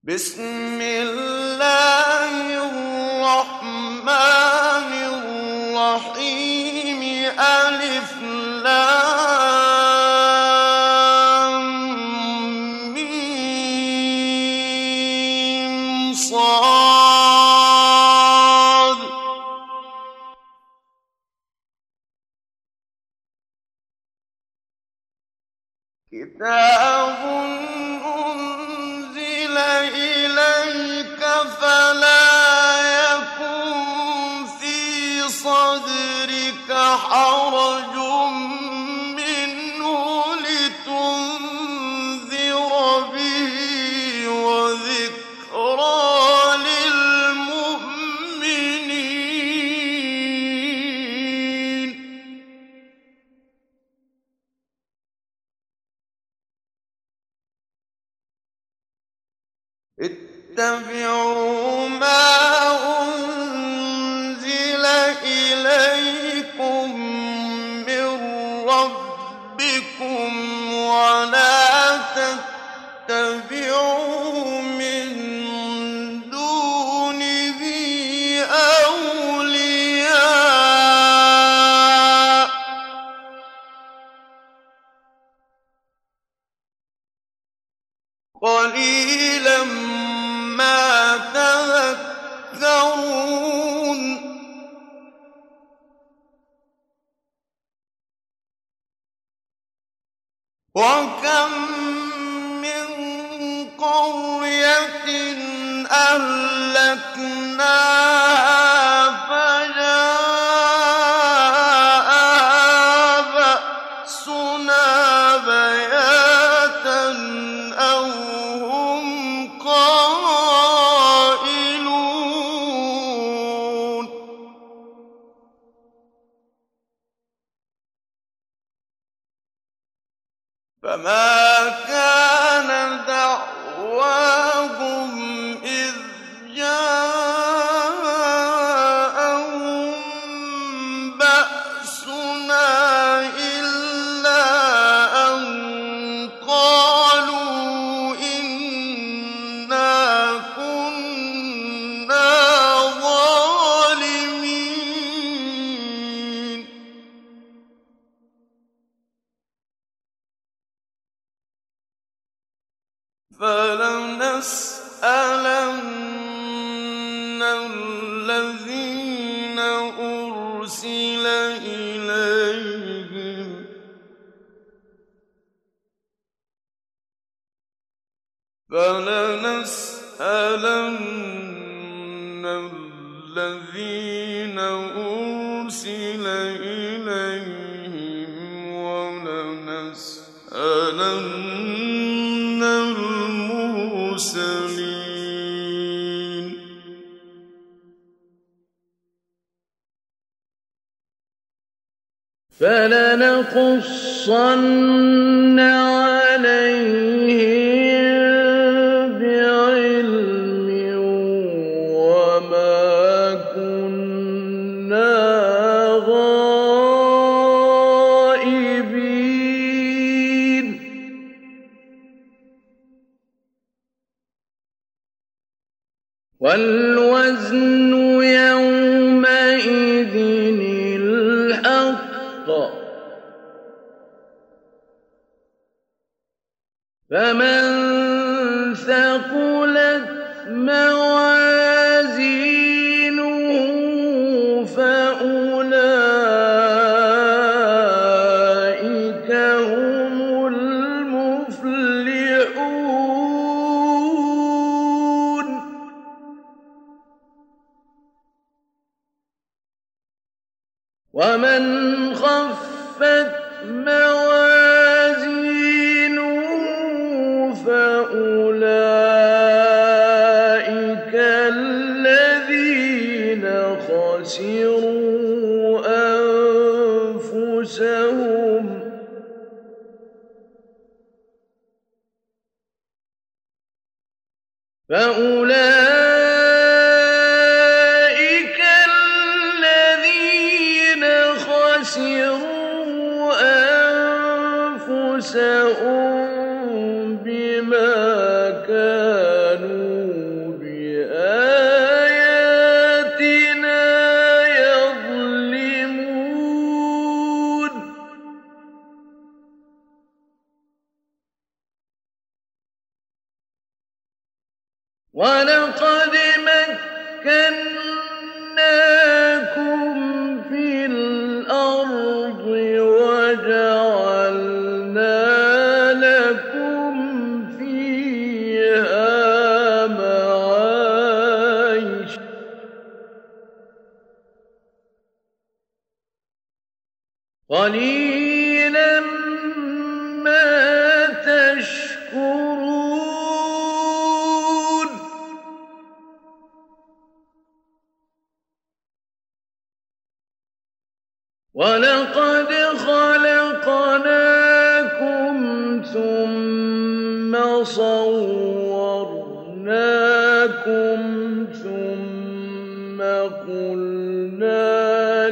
بسم الله الرحمن الرحيم ألف لام ميم صاد كتاب أنزل إليك فلا يكن في صدرك حرج منه لتنذر به وذكرى للمؤمنين اتبعوا ما أنزل إليكم من ربكم ولا تتبعوا من دونه أولياء قليلا ما تذكرون وكم من قرية أهلكناها فجاءها بأسنا بياتا أو هم قائلون فما كان دعواهم إذ جاءهم بأسنا إلا أن قالوا إنا كنا ظالمين فلنسألن الذين أرسل إليهم ولنسألن المرسلين فلنقصن عليهم بعلم وما كنا غائبين والوزن يومئذ الحق فمن ثقلت موازينه فأولئك هم المفلحون ومن خفت موازينه فأولئك الذين خسروا أنفسهم بما كانوا وَلَقَدْ مَكَّنَّاكُمْ فِي الْأَرْضِ وَجَعَلْنَا لَكُمْ فِيهَا مَعَايِشَ ۗ قَلِيلًا مَّا تَشْكُرُونَ. وَلَقَدْ خَلَقْنَاكُمْ ثُمَّ صَوَّرْنَاكُمْ ثُمَّ قُلْنَا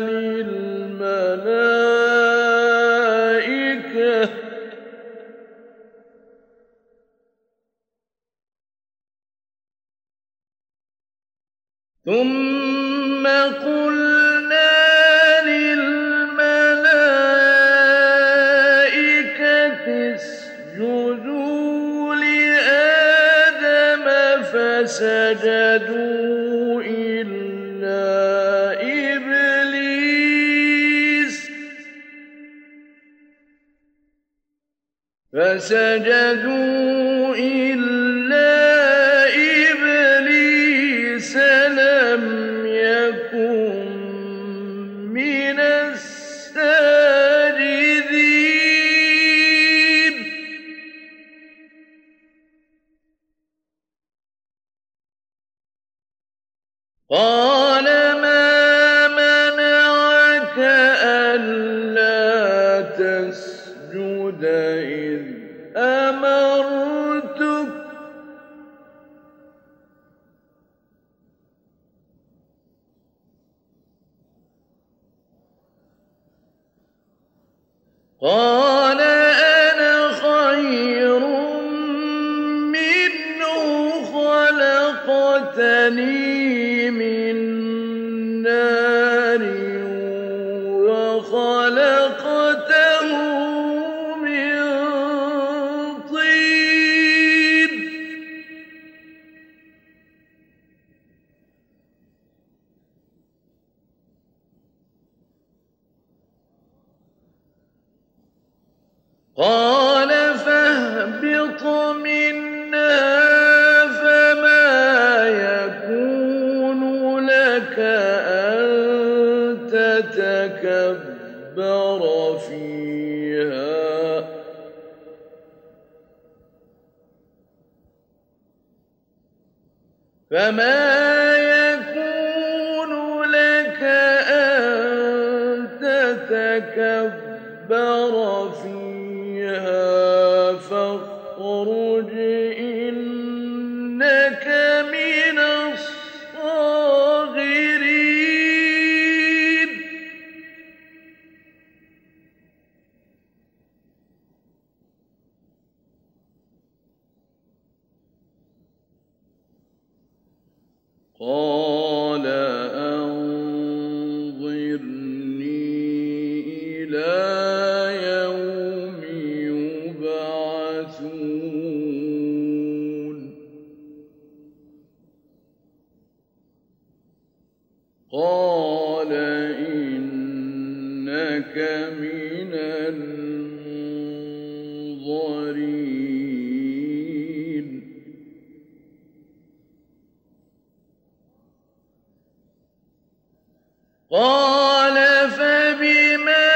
لِلْمَلَائِكَةِ اسْجُدُوا لِآدَمَ فَسَجَدُوا إِلَّا إِبْلِيسَ لَمْ يَكُن مِّنَ السَّاجِدِينَ قَالَ مَا مَنَعَكَ أَلَّا تَسْجُدَ إِذْ أَمَرْتُكَ ۖ قَالَ أَنَا خَيْرٌ مِّنْهُ خَلَقْتَنِي مِن نَّارٍ وَخَلَقْتَهُ مِن طِينٍ. قَالَ فَاهْبِطْ مِنْهَا فَمَا يَكُونُ لَكَ أَن تَتَكَبَّرَ فِيهَا فَاخْرُجْ إِنَّكَ مِنَ الصَّاغِرِينَ. قَالَ أَنظِرْنِي إِلَىٰ يَوْمِ يُبْعَثُونَ قَالَ إِنَّكَ مِنَ الْمُنظَرِينَ قَالَ فَبِمَا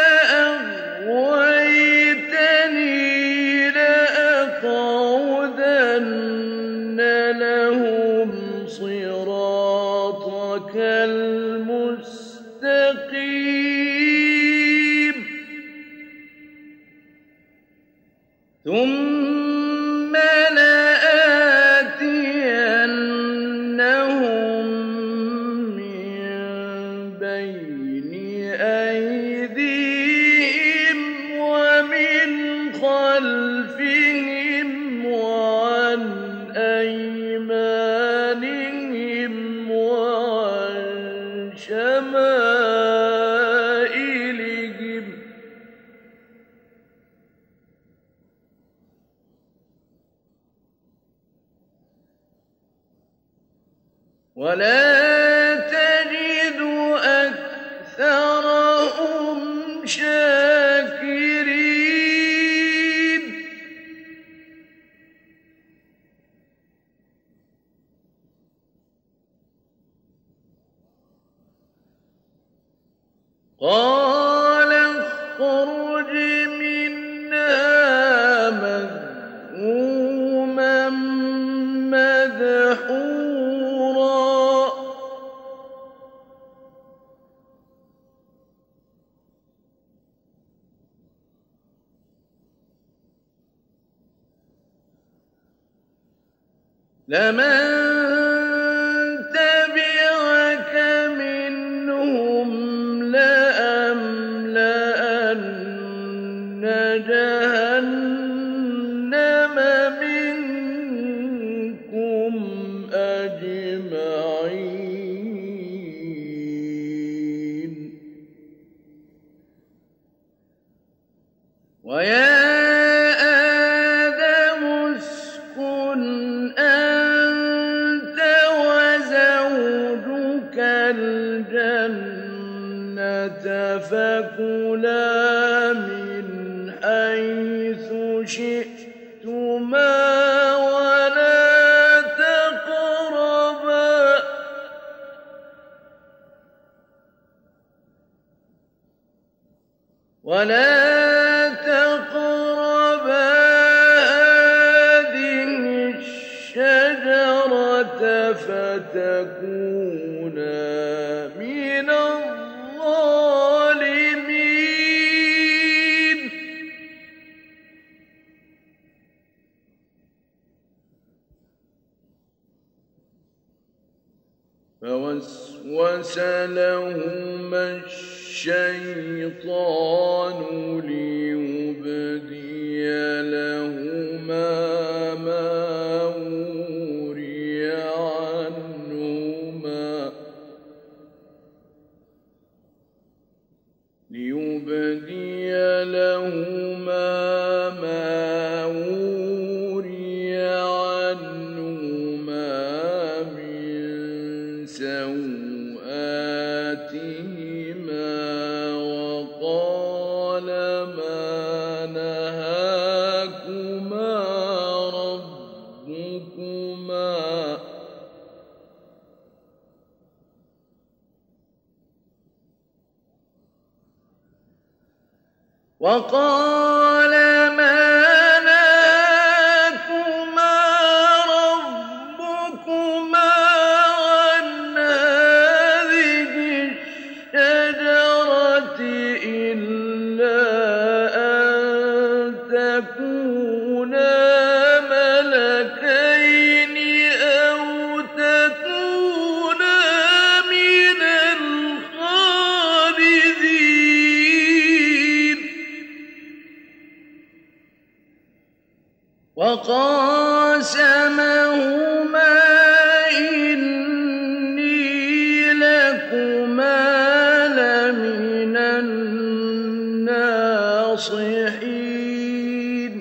أَغْوَيْتَنِي لَأَقْعُدَنَّ لَهُمْ صِرَاطَكَ الْمُسْتَقِيمَ ثُمَّ لَآتِيَنَّهُم مِّن بَيْنِ أَيْدِيهِمْ وَمِنْ خَلْفِهِمْ وَعَنْ أَيْمَانِهِمْ وَعَن شَمَائِلِهِمْ ۖ ولا تجد أكثرهم شاكرين قال اخرج منها مذءوما مدحورا لمن تبعك منهم لأملأن جهنم منكم أجمعين ويا آدم اسكن أنت وزوجك الجنة فكلا من حيث شئتما ولا تقربا هذه الشجرة فتكونا من الظالمين فوسوس لهما الشيطان ليبدي لهما ما وري عنهما من سوآتهما وقال ما نهاكما ربكما وقال ما نهاكما ربكما عن هذه الشجرة إلا أن تكونا ملكين أو تكونا من الخالدين وقاسمهما إني لكما لمن الناصحين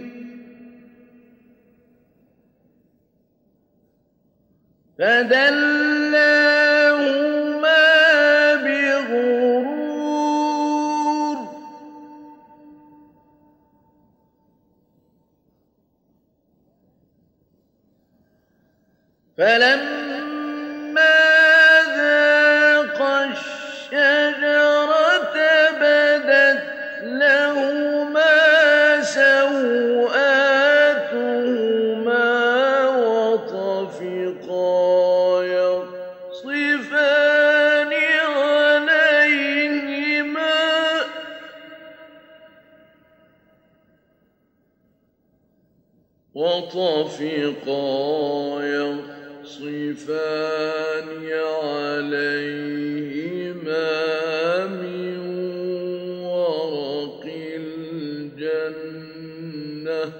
فدلاهما بغرور فلما ذاقا الشجرة بدت لهما سوآتهما وطفقا يخصفان عليهما من ورق الجنة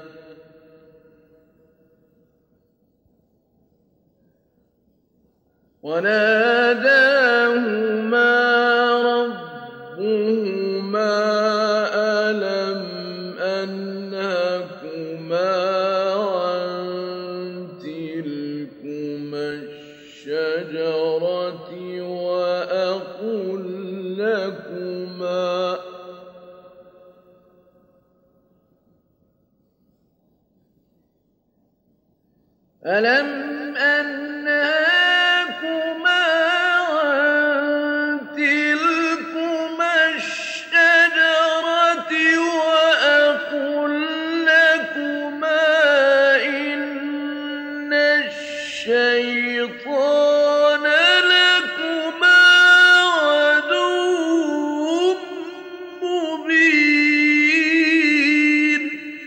وناداهما ربهما ألم أنهكما عن تلكما الشجرة وأقل لكما ألم أنهاكما عن تلكما الشجرة وأقل لكما إن الشيطان لكما عدو مبين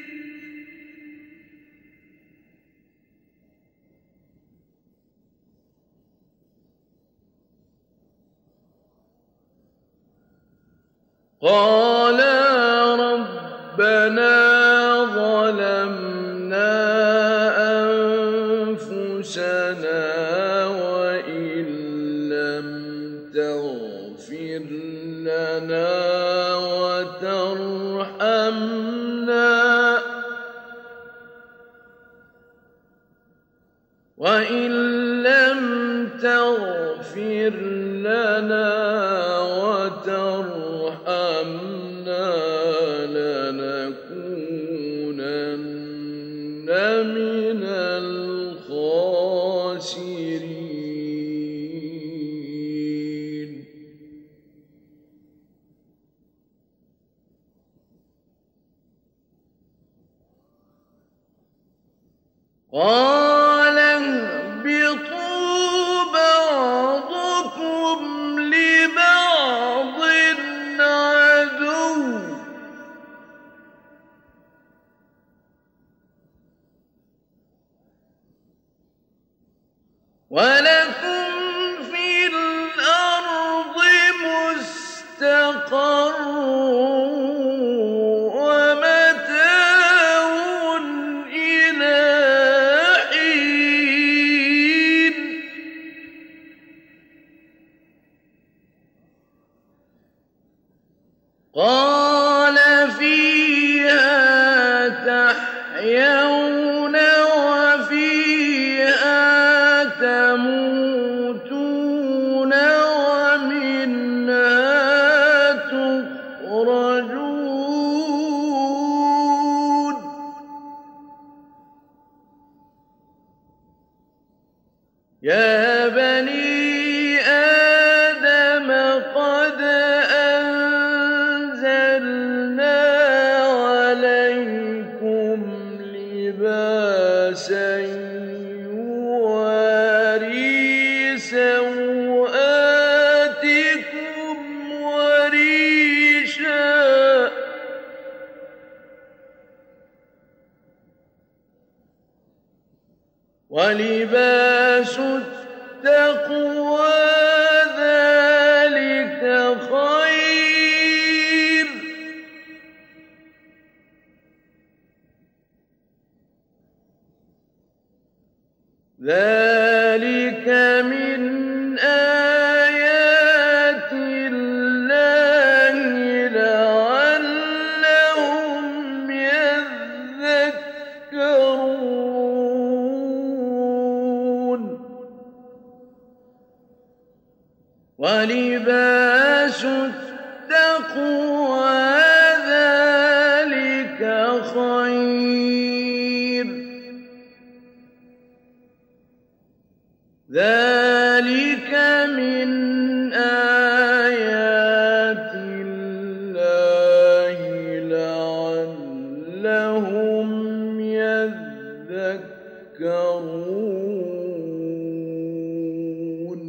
قالا ربنا ظلمنا أنفسنا وإن لم تغفر لنا وترحمنا لنكونن من الخاسرين قال اهبطوا بعضكم لبعض عدو ولكم في الأرض مستقر ومتاع إلى حين قال فيها تحيون وفيها تموتون ومنها تخرجون يا بني آدم قد أنزلنا عليكم لباسا يواري سوآتكم وريشا ولباس التقوى ذلك خير ذلك من آيات الله لعلهم يذكرون ولباس التقوى ذلك خير ذلك من آيات الله لعلهم يذكرون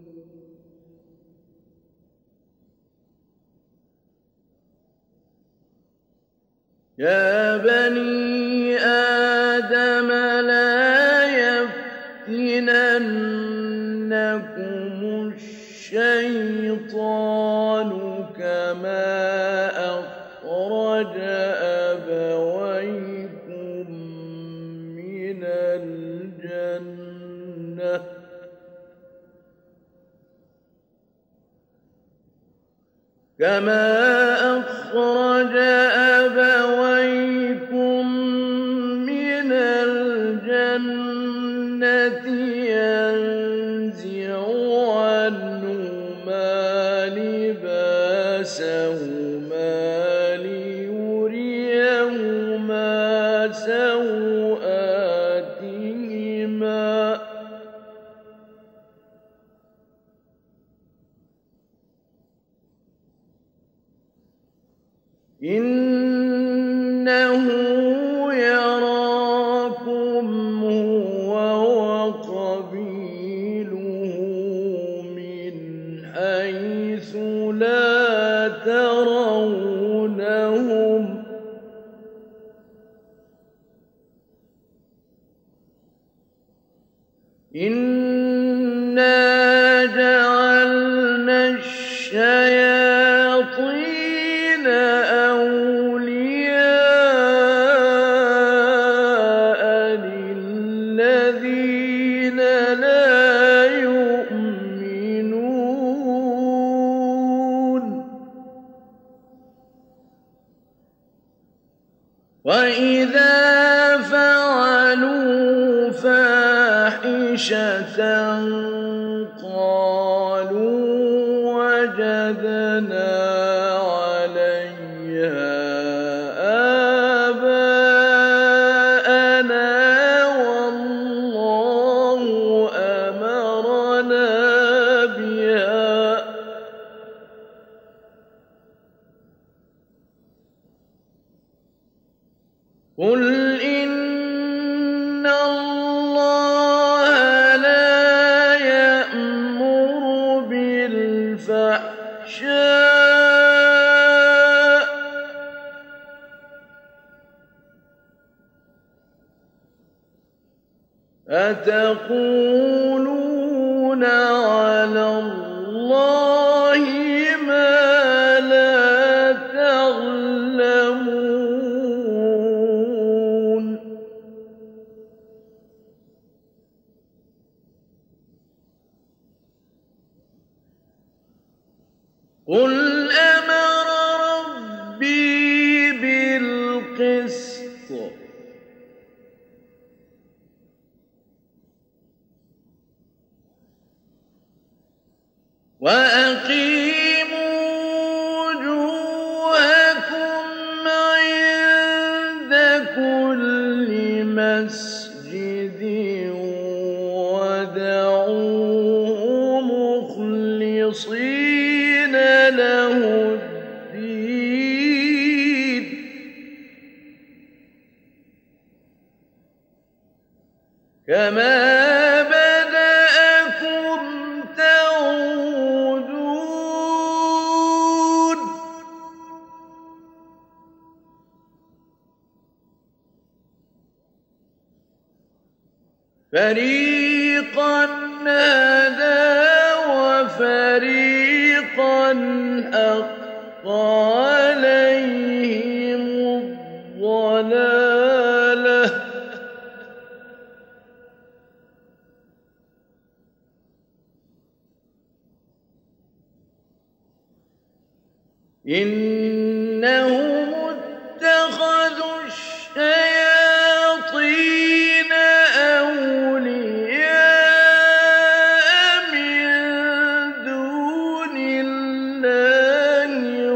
يا بني آدم لا يفتننكم الشيطان كما أخرج أبويكم من الجنة كما أخرج أبويكم من الجنة ينزع لباسهما ليريهما سوآتهما إنه يراكم هو وقبيله من حيث لا ترونهم إنا جعلنا الشياطين أولياء للذين لا يؤمنون وإذا فعلوا فاحشة قالوا وجدنا عليها آباءنا والله أمرنا بها قل إن الله لا يأمر بالفحشاء أتقولون على الله ما لا تعلمون قل أمر ربي بالقسط وأقيموا وجوهكم عند كل مسجد ودعوه مخلصين له الدين كما بدأكم تعودون فريقا هدى وفريقا حق عليهم الضلالة إنهم اتخذوا الشياطين أولياء من دون الله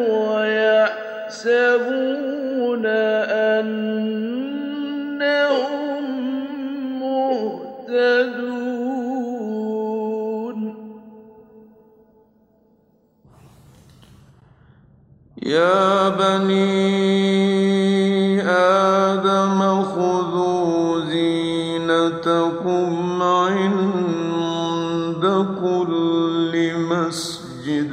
ويحسبون أنهم مهتدون يا بني آدم خذوا زينتكم عند كل مسجد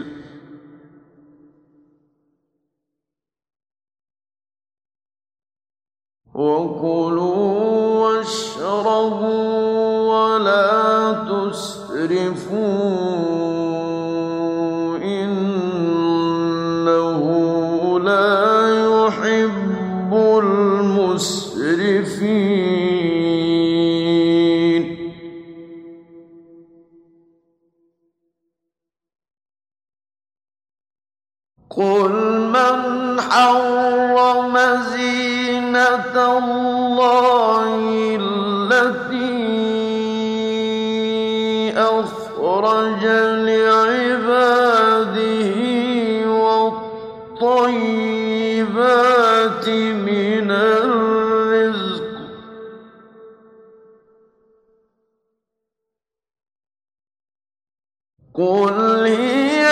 وكلوا واشربوا ولا تسرفوا المسرفين قل من حرم زينة الله التي أخرج لعباده من الرزق قل هي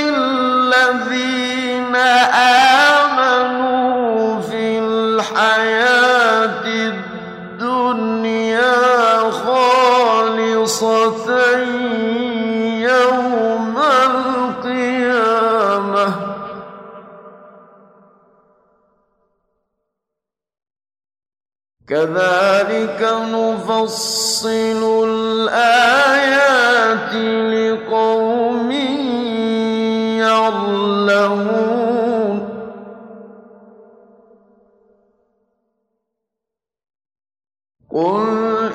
للذين آمنوا في الحياة الدنيا خالصة يوم القيامة كذلك نفصل الآيات لقوم يعلمون قل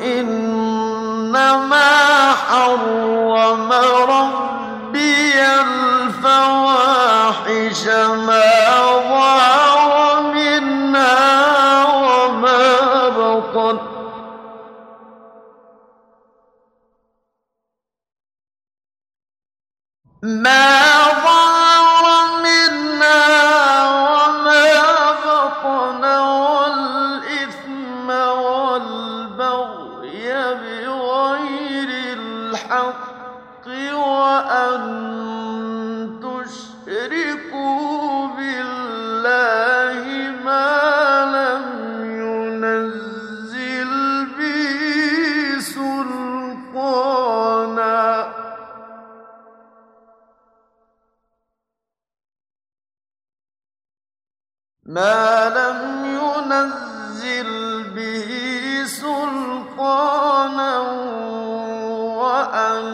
إنما حرم ربي الفواحش ما ظهر منها وما بطن والإثم والبغي بغير الحق وأن تشركوا بالله ما لم ينزل به سلطانا وأن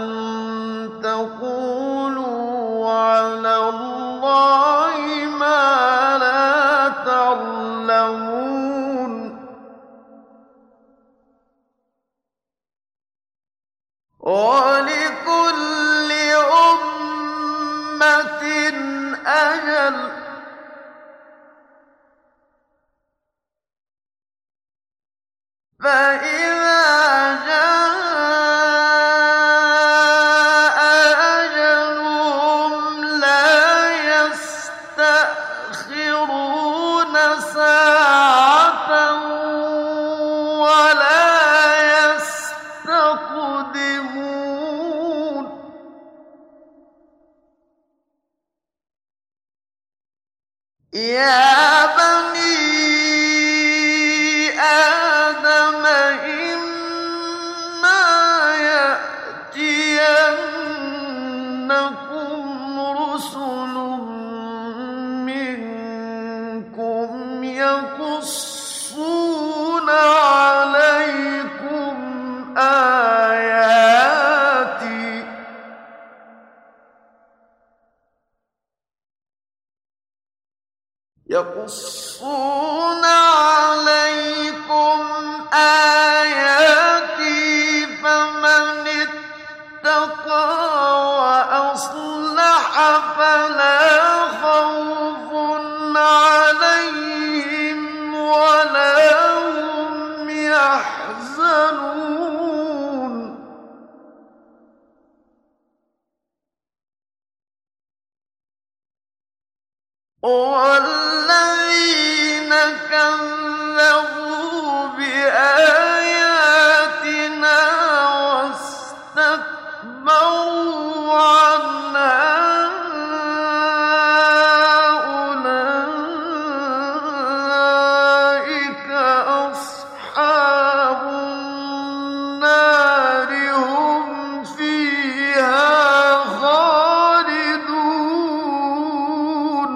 تقولوا على الله ما لا تعلمون ولكل أمة أجل فإذا جاء أجلهم لا يستأخرون ساعة ولا يستقدمون يا بني آدم إما يأتينكم رسل منكم يقصون عليكم آياتي فمن اتقى وأصلح فلا خوف عليهم ولا هم يحزنون والذين كذبوا بآياتنا واستكبروا عنها أولئك أصحاب النار هم فيها خالدون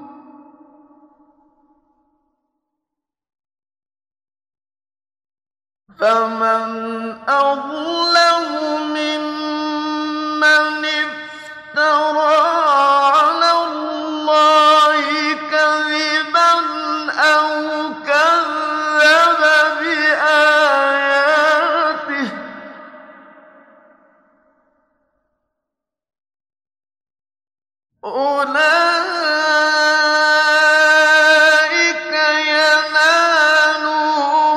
فمن أظلم ممن افترى على الله كذبا أو كذب بآياته أولئك ينالهم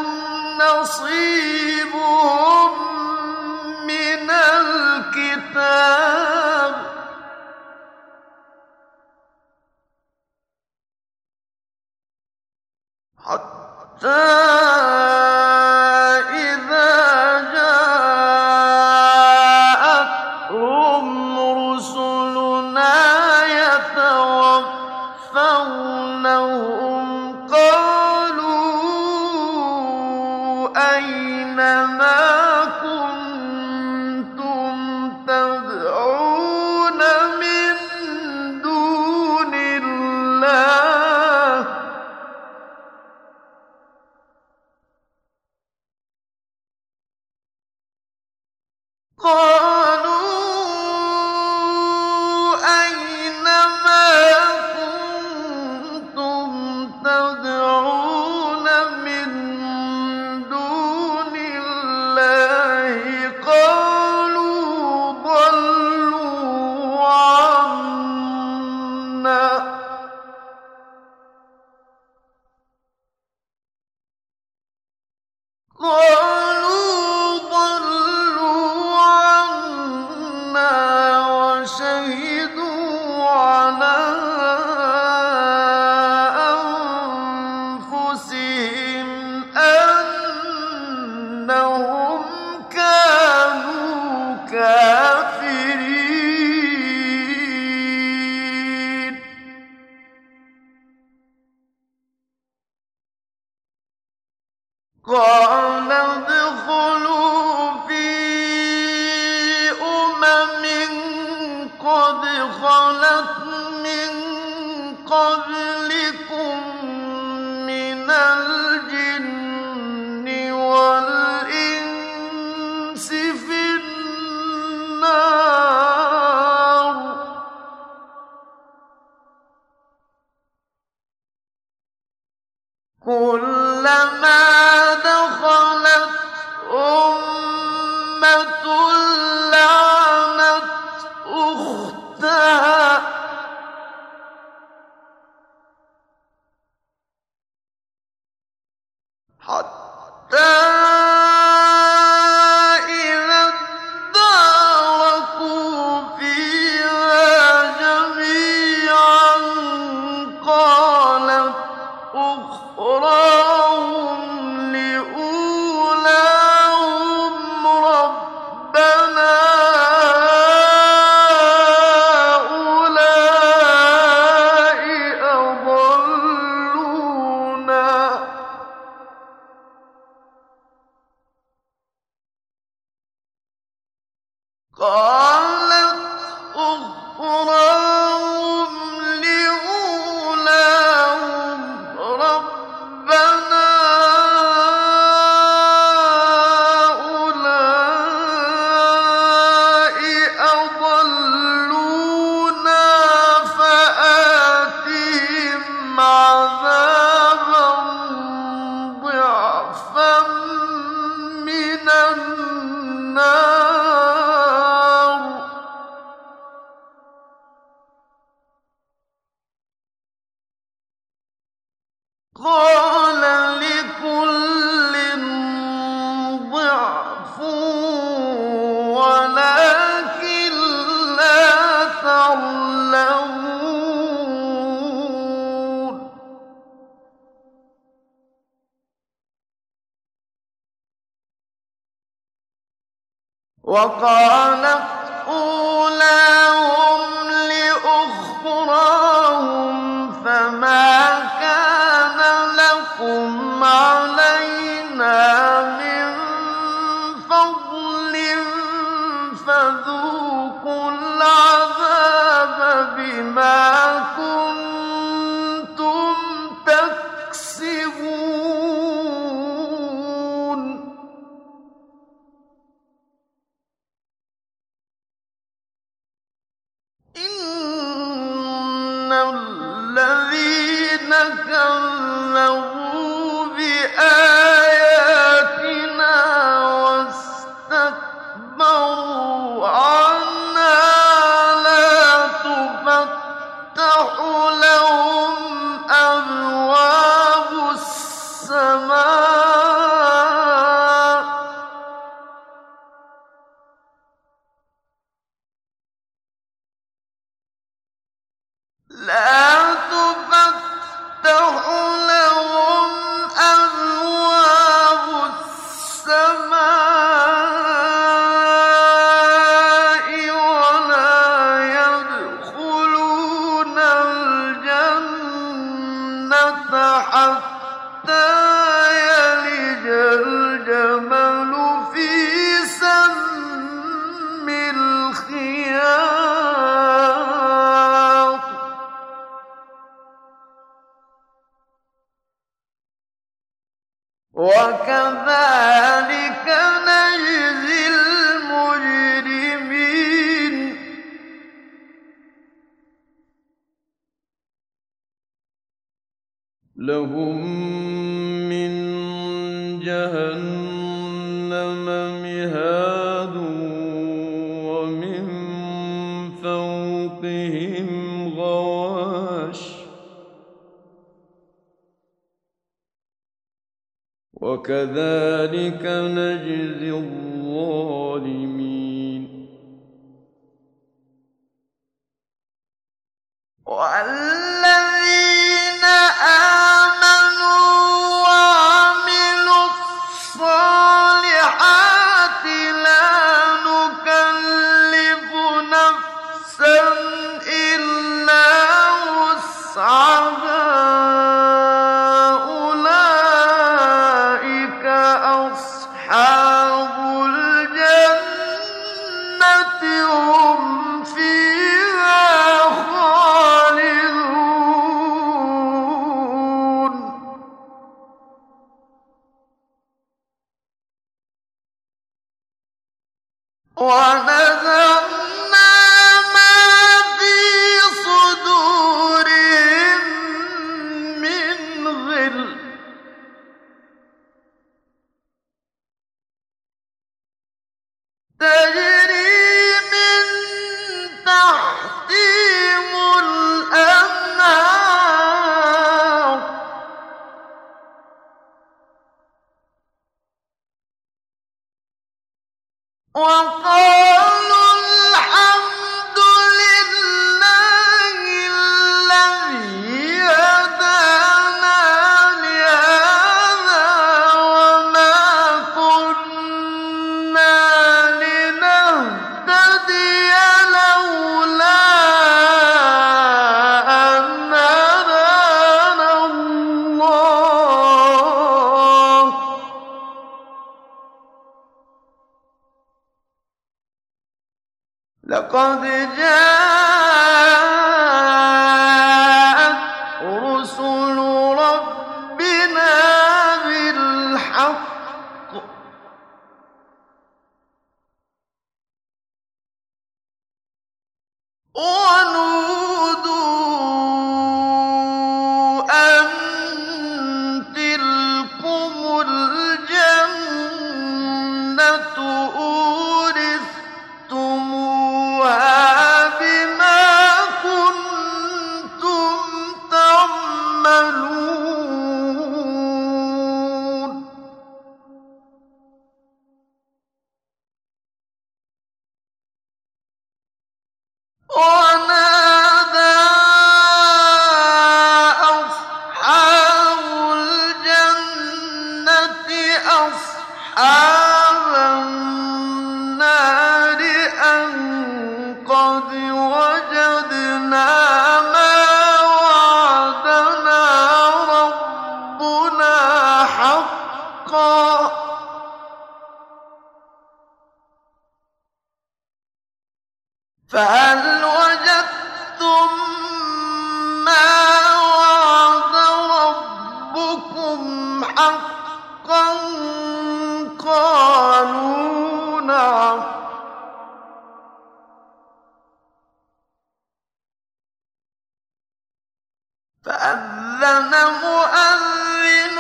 نصيبهم من الكتاب إِذَا جَاءَتْهُمْ رُسُلُنَا يَتَوَفَّوْنَهُمْ قَالُوا أَيْنَ مَا كُنتُمْ تَدْعُونَ مِن دُونِ اللَّهِ قَالُوا أَيْنَ مَا كُنتُمْ تَدْعُونَ مِن دُونِ اللَّهِ قَالُوا ضَلُّوا عَنَّا وَشَهِدُوا عَلَىٰ أَنفُسِهِمْ أَنَّهُمْ كَانُوا كَافِرِينَ قَالَ ادْخُلُوا فِي قَدْ خَلَتْ مِن قَبْلِكُم مِّنَ الْجِنِّ وَالْإِنسِ فِي النَّارِ كُلَّمَا دَخَلَتْ أُمَّةٌ لَّعَنَتْ أُخْتَهَا حَتَّىٰ إِذَا ادَّارَكُوا فِيهَا جَمِيعًا قَالَتْ أُخْرَاهُمْ لِأُولَاهُمْ رَبَّنَا قَالَتْ أُخْرَاهُمْ لِأُولَاهُمْ رَبَّنَا هَٰؤُلَاءِ أَضَلُّونَا فَآتِهِمْ عَذَابًا ضِعْفًا مِّنَ النَّارِ قَالَ لِكُلٍّ ضِعْفٌ وَلَٰكِن لَّا تَعْلَمُونَ وَقَالَتْ أُولَاهُمْ لِأُخْرَاهُمْ فَمَا كَانَ لَكُمْ عَلَيْنَا مِن فَضْلٍ فَذُوقُوا الْعَذَابَ بِمَا كُنتُمْ تَكْسِبُونَ إِنَّ الَّذِينَ كَذَّبُوا بِآيَاتِنَا وَاسْتَكْبَرُوا عَنْهَا لَا تُفَتَّحُ لَهُمْ أَبْوَابُ السَّمَاءِ لا تفتح لهم أبواب لهم من جهنم مهاد ومن فوقهم غواش وكذلك نجزي الظالمين والذين آمنوا وعملوا الصالحات لا نكلف نفسا إلا وسعها أولئك أصحاب الجنة هم فيها خالدون ونزعنا ما في صدورهم من غل تجري من تحتهم الأنهار وقالوا الحمد لله الذي هدانا لهذا وما كنا لنهتدي لولا أن هدانا الله لقد جاءت رسل ربنا بالحق ونودوا أن تلكم الجنة أورثتموها بما كنتم تعملون ونادى أصحاب الجنة أصحاب النار أن قد وجدنا ما وعدنا ربنا حقا فهل وجدتم ما وعد ربكم حقا قالوا نعم فأذن مؤذن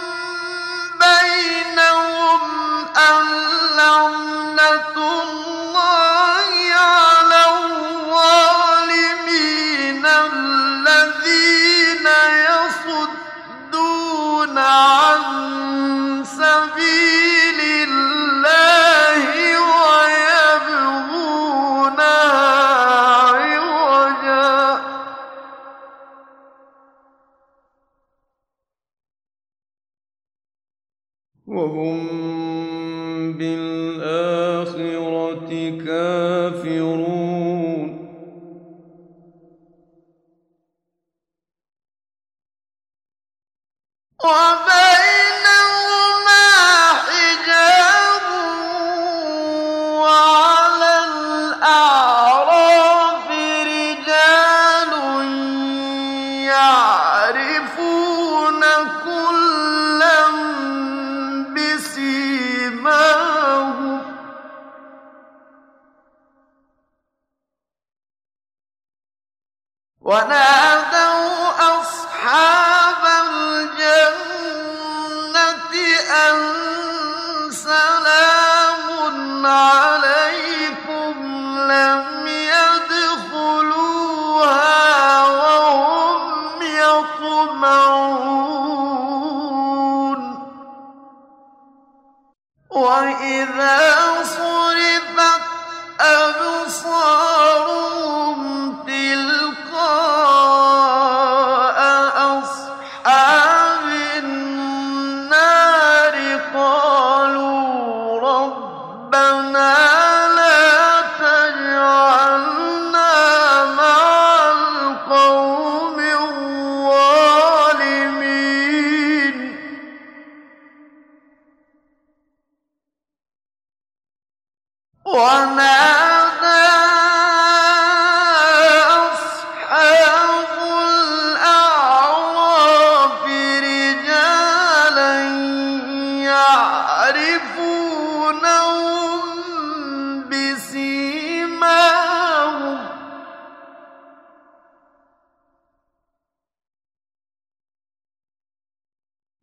بينهم أن لعنة الله على الظالمين الذين يصدون عن سبيل الله ويبغونها عوجا وهم بالآخرة كافرون وبينهما حجاب وعلى الأعراف رجال يعرفون كلا بسيماهم ونادوا أصحاب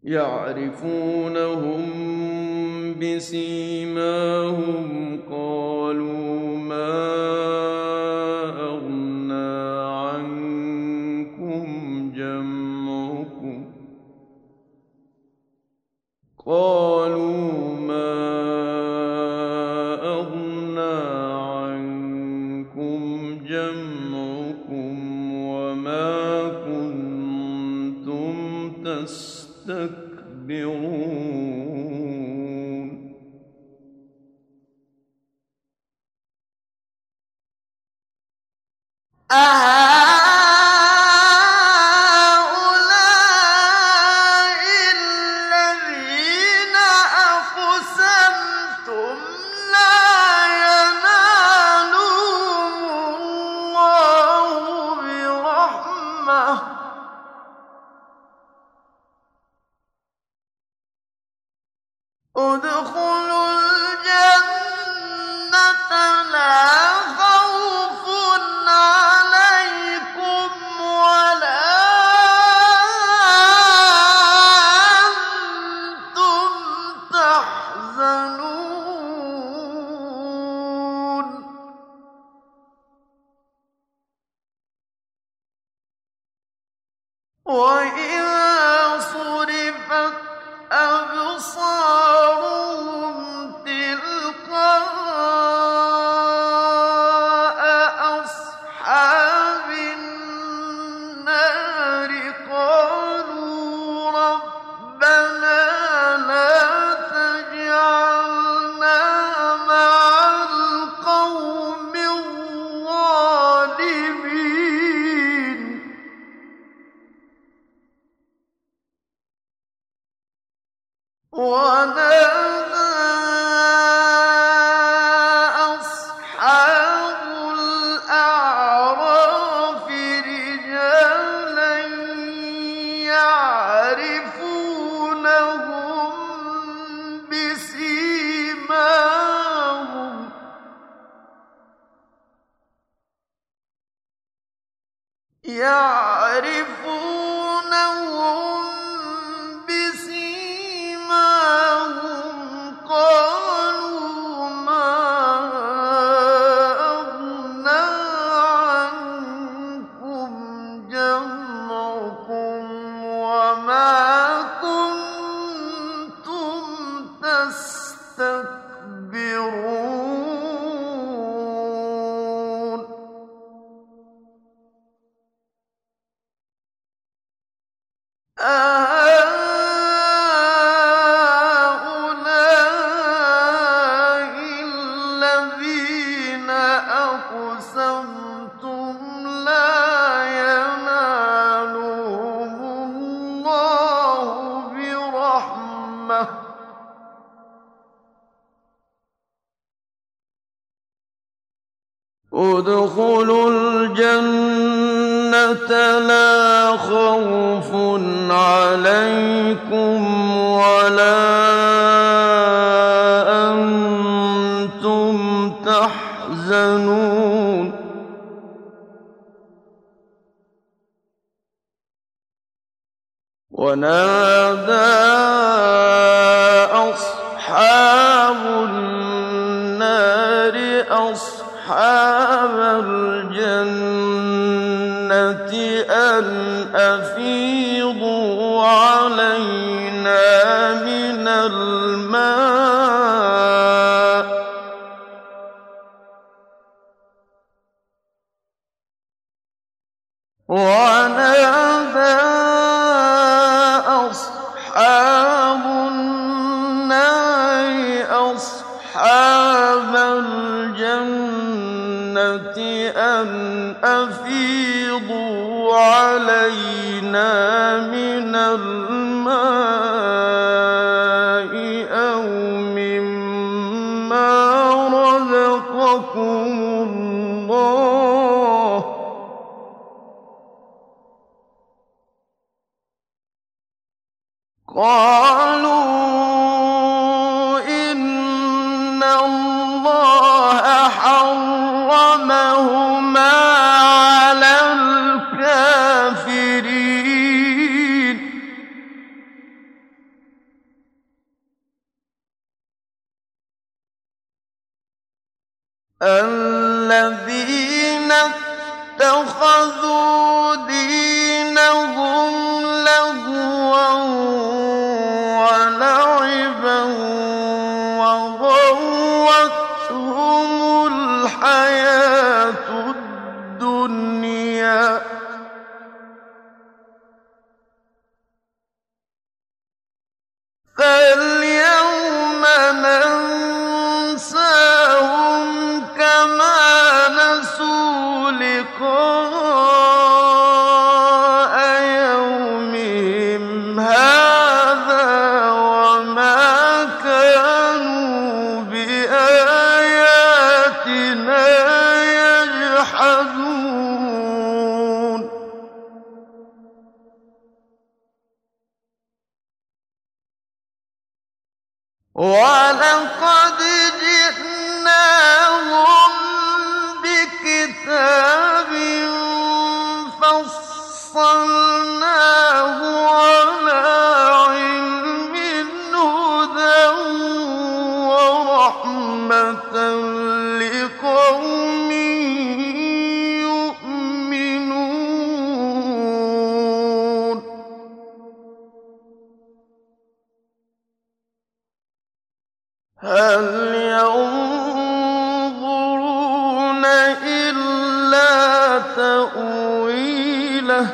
يعرفونهم بسيماهم قالوا ما أغنى عنكم جمعكم قالوا ما أغنى عنكم جمعكم وما كنتم تستكبرون أهؤلاء الذين أقسمتم لا ينالهم الله برحمة ادخلوا الجنة لا خوف عليكم ولا أنتم تحزنون وإذا صرفت أبصارهم تلقاء أصحاب النار قالوا ربنا لا تجعلنا مع القوم الظالمين ونادى أصحاب الأعراف رجالا يعرفونهم بسيماهم قالوا ما أغنى عنكم جمعكم وما كنتم تستكبرون أهؤلاء الذين أقسمتم لا ينالهم الله برحمة ادخلوا الجنة لا خوف عليكم ولا أنتم تحزنون ونادى أصحاب النار أصحاب الجنة أن أفيضوا علينا من الماء ونادى أصحاب النار أصحاب الجنة أن أفيضوا علينا من الماء أو مما رزقكم الله قالوا إن الله حرمهما على الكافرين الَّذِينَ اتَّخَذُوا دِينَهُمْ لَهْوًا وَلَعِبًا وَغَرَّتْهُمُ الْحَيَاةُ الدُّنْيَا ۚ فَالْيَوْمَ نَنسَاهُمْ كَمَا نَسُوا لِقَاءَ يَوْمِهِمْ هَٰذَا وَمَا كَانُوا بِآيَاتِنَا يَجْحَدُونَ وَلَقَدْ جِئْنَاهُم بِكِتَابٍ فَصَّلْنَاهُ عَلَىٰ عِلْمٍ هُدًى وَرَحْمَةً لِّقَوْمٍ يُؤْمِنُونَ هَلْ يَنظُرُونَ إِلَّا تَأْوِيلَهُ ۚ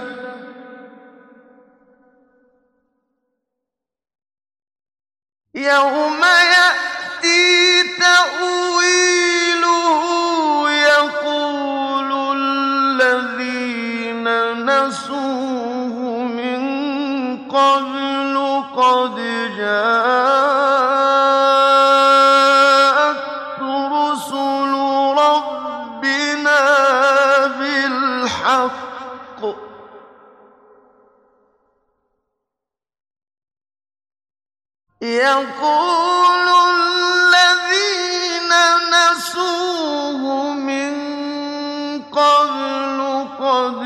يَوْمَ يَأْتِي تَأْوِيلُهُ يَقُولُ الَّذِينَ نَسُوهُ مِن قَبْلُ قَدْ جَاءَتْ رُسُلُ رَبِّنَا بِالْحَقِّ ۖ يَقُولُ الَّذِينَ نَسُوهُ مِن قَبْلُ قَدْ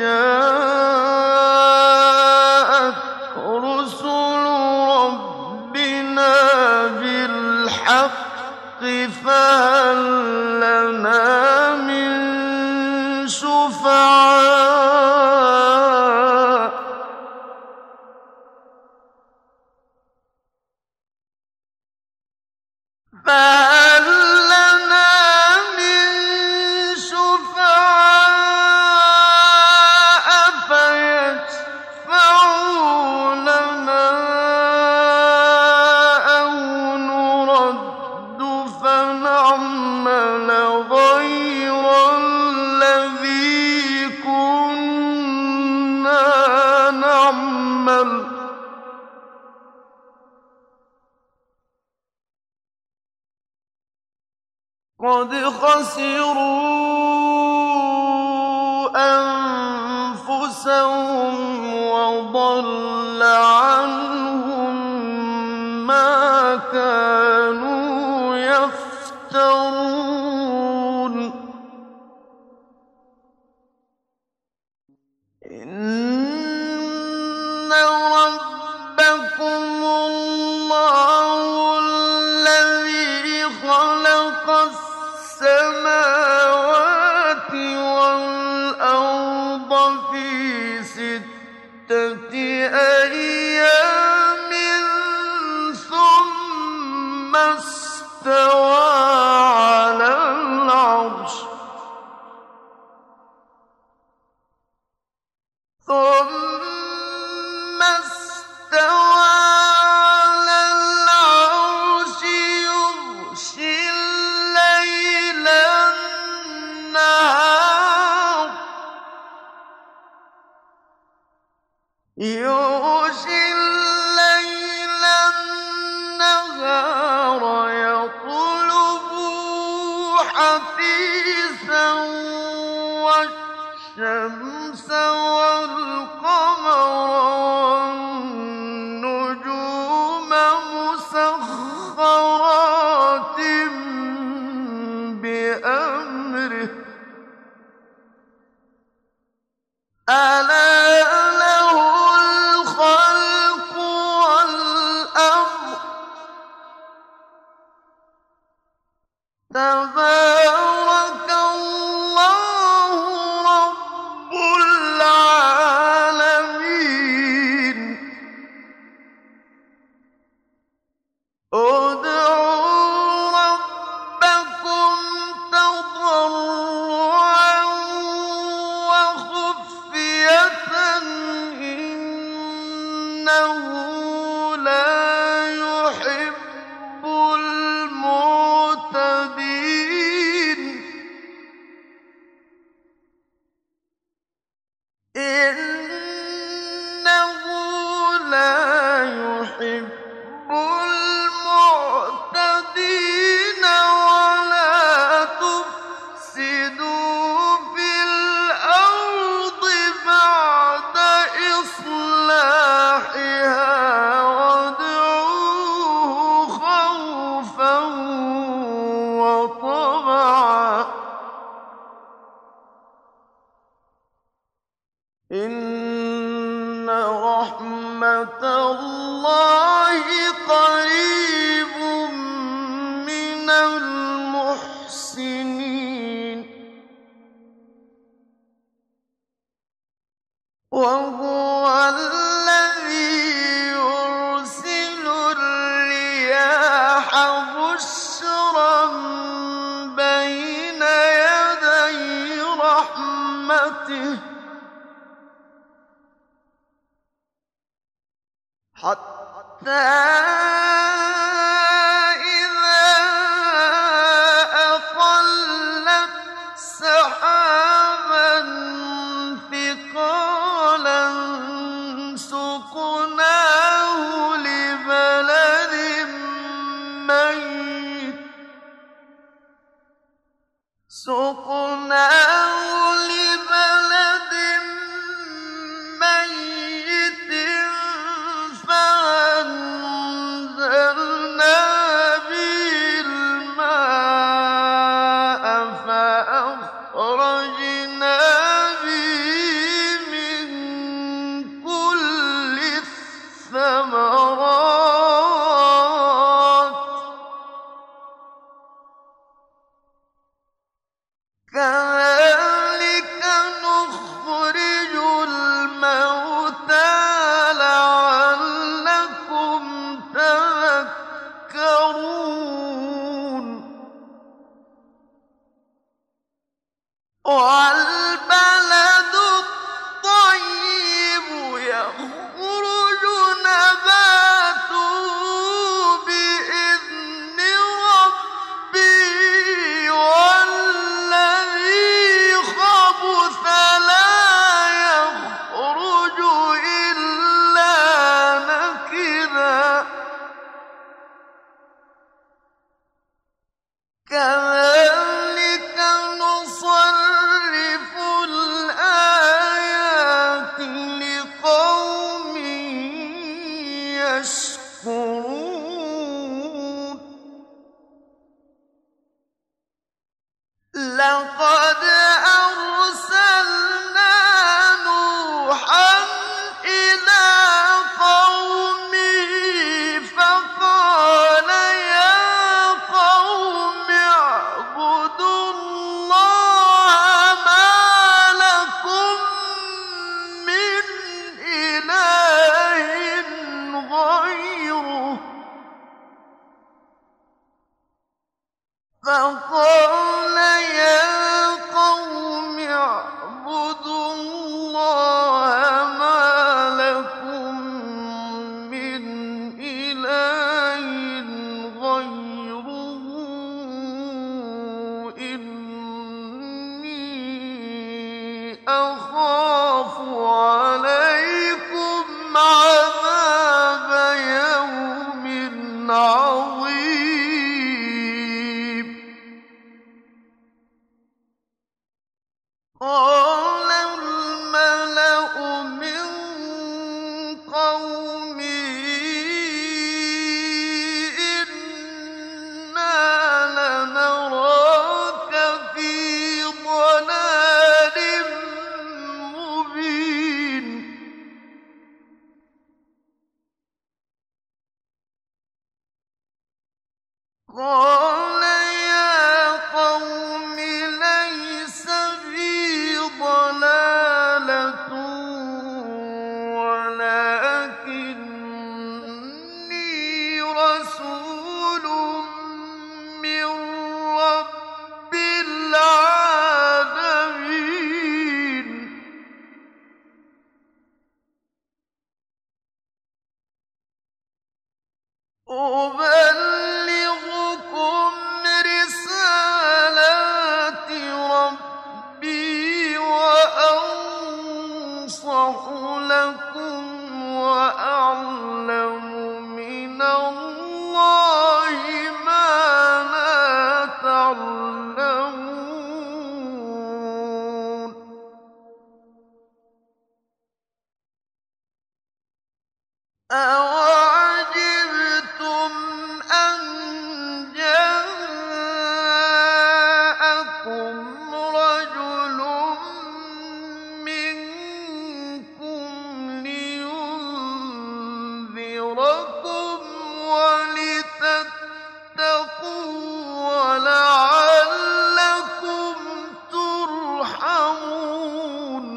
جَاءَتْ رُسُلُ رَبِّنَا بِالْحَقِّ فَهَل لَّنَا مِن شُفَعَاءَ ۚ فَهَل لَّنَا مِن شُفَعَاءَ فَيَشْفَعُوا لَنَا أَوْ نُرَدُّ فَنَعْمَلَ غَيْرَ الَّذِي كُنَّا نَعْمَلُ ۚ قَدْ خَسِرُوا أَنفُسَهُمْ وَضَلَّ عَنْهُم مَّا كَانُوا يَفْتَرُونَ إِنَّ رَبَّكُمُ اللَّهُ الَّذِي خَلَقَ السَّمَاوَاتِ وَالْأَرْضَ فِي سِتَّةِ أَيَّامٍ ثُمَّ اسْتَوَىٰ عَلَى الْعَرْشِ يُغْشِي اللَّيْلَ النَّهَارَ يَطْلُبُهُ حَثِيثًا وَالشَّمْسَ وَالْقَمَرَ وَالنُّجُومَ مُسَخَّرَاتٍ بِأَمْرِهِ ۗ أَلَا لَهُ الْخَلْقُ وَالْأَمْرُ ۗ تَبَارَكَ يُحِبُّ الْمُعْتَدِينَ وَلَا تُفْسِدُوا فِي الْأَرْضِ بَعْدَ إِصْلَاحِهَا وَادْعُوهُ خَوْفًا وَطَمَعًا ۚ إِنَّ رَحْمَتَ اللَّهِ قَرِيبٌ مِّنَ الْمُحْسِنِينَ وَهُوَ الَّذِي يُرْسِلُ الرِّيَاحَ بُشْرًا بَيْنَ يَدَيْ رَحْمَتِهِ حَتَّىٰ إِذَا أَقَلَّتْ سَحَابًا ثِقَالًا سُقْنَاهُ لِبَلَدٍ مَّيِّتٍ فَأَنزَلْنَا بِهِ الْمَاءَ فَأَخْرَجْنَا بِهِ مِن كُلِّ الثَّمَرَاتِ ۚ كَذَٰلِكَ نُخْرِجُ الْمَوْتَىٰ لَعَلَّكُمْ تَذَكَّرُونَ وَالْبَلَدُ الطَّيِّبُ يَخْرُجُ نَبَاتُهُ بِإِذْنِ رَبِّهِ وَالَّذِي خَبُثَ لَا يَخْرُجُ إِلَّا نَكِدًا ۚ كَذَٰلِكَ نُصَرِّفُ الْآيَاتِ لِقَوْمٍ يَشْكُرُونَ لَقَدْ أَرْسَلْنَا نُوحًا إِلَىٰ قَوْمِهِ فَقَالَ يَا قَوْمِ اعْبُدُوا اللَّهَ مَا لَكُم مِّنْ إِلَٰهٍ غَيْرُهُ إِنِّي أَخَافُ عَلَيْكُمْ عَذَابَ يَوْمٍ عَظِيمٍ قَالَ الْمَلَأُ مِن قَوْمِهِ إِنَّا لَنَرَاكَ فِي ضَلَالٍ مُّبِينٍ قَالَ يَا قَوْمِ لَيْسَ بِي أَوَعَجِبْتُمْ أَن جَاءَكُمْ رَجُلٌ مِّنكُمْ لِيُنذِرَكُمْ وَلِتَتَّقُوا وَلَعَلَّكُمْ تُرْحَمُونَ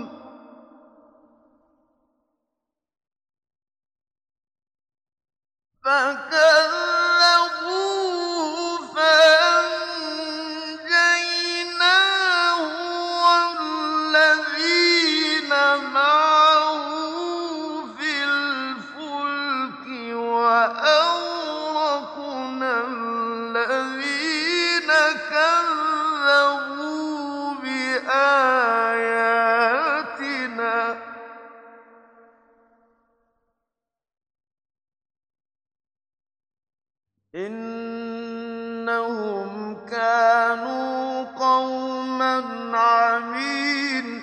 فَكَذَّبُوهُ فَأَنجَيْنَاهُ وَالَّذِينَ مَعَهُ فِي الْفُلْكِ وَأَغْرَقْنَا الَّذِينَ كَذَّبُوا بِآيَاتِنَا ۚ إِنَّهُمْ كَانُوا قَوْمًا عَمِينَ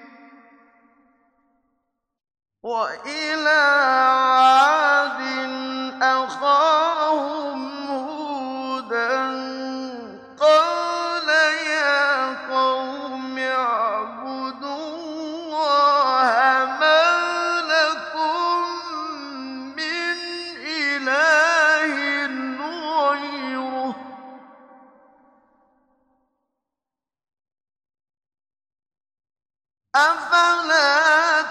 وَإِلَىٰ عَادٍ أَخَاهُمْ هُودًا ۚ قَالَ يَا قَوْمِ اعْبُدُوا اللَّهَ مَا لَكُم مِّنْ إِلَٰهٍ غَيْرُهُ ۖ أَفَلَا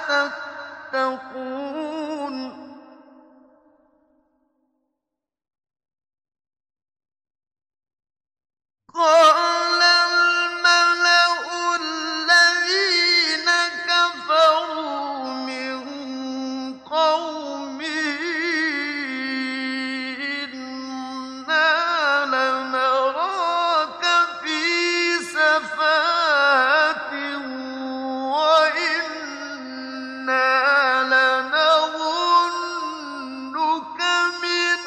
تَتَّقُونَ قَالَ الْمَلَأُ الَّذِينَ كَفَرُوا مِن قَوْمِهِ إِنَّا لَنَرَاكَ فِي سَفَاهَةٍ وَإِنَّا لَنَظُنُّكَ مِنَ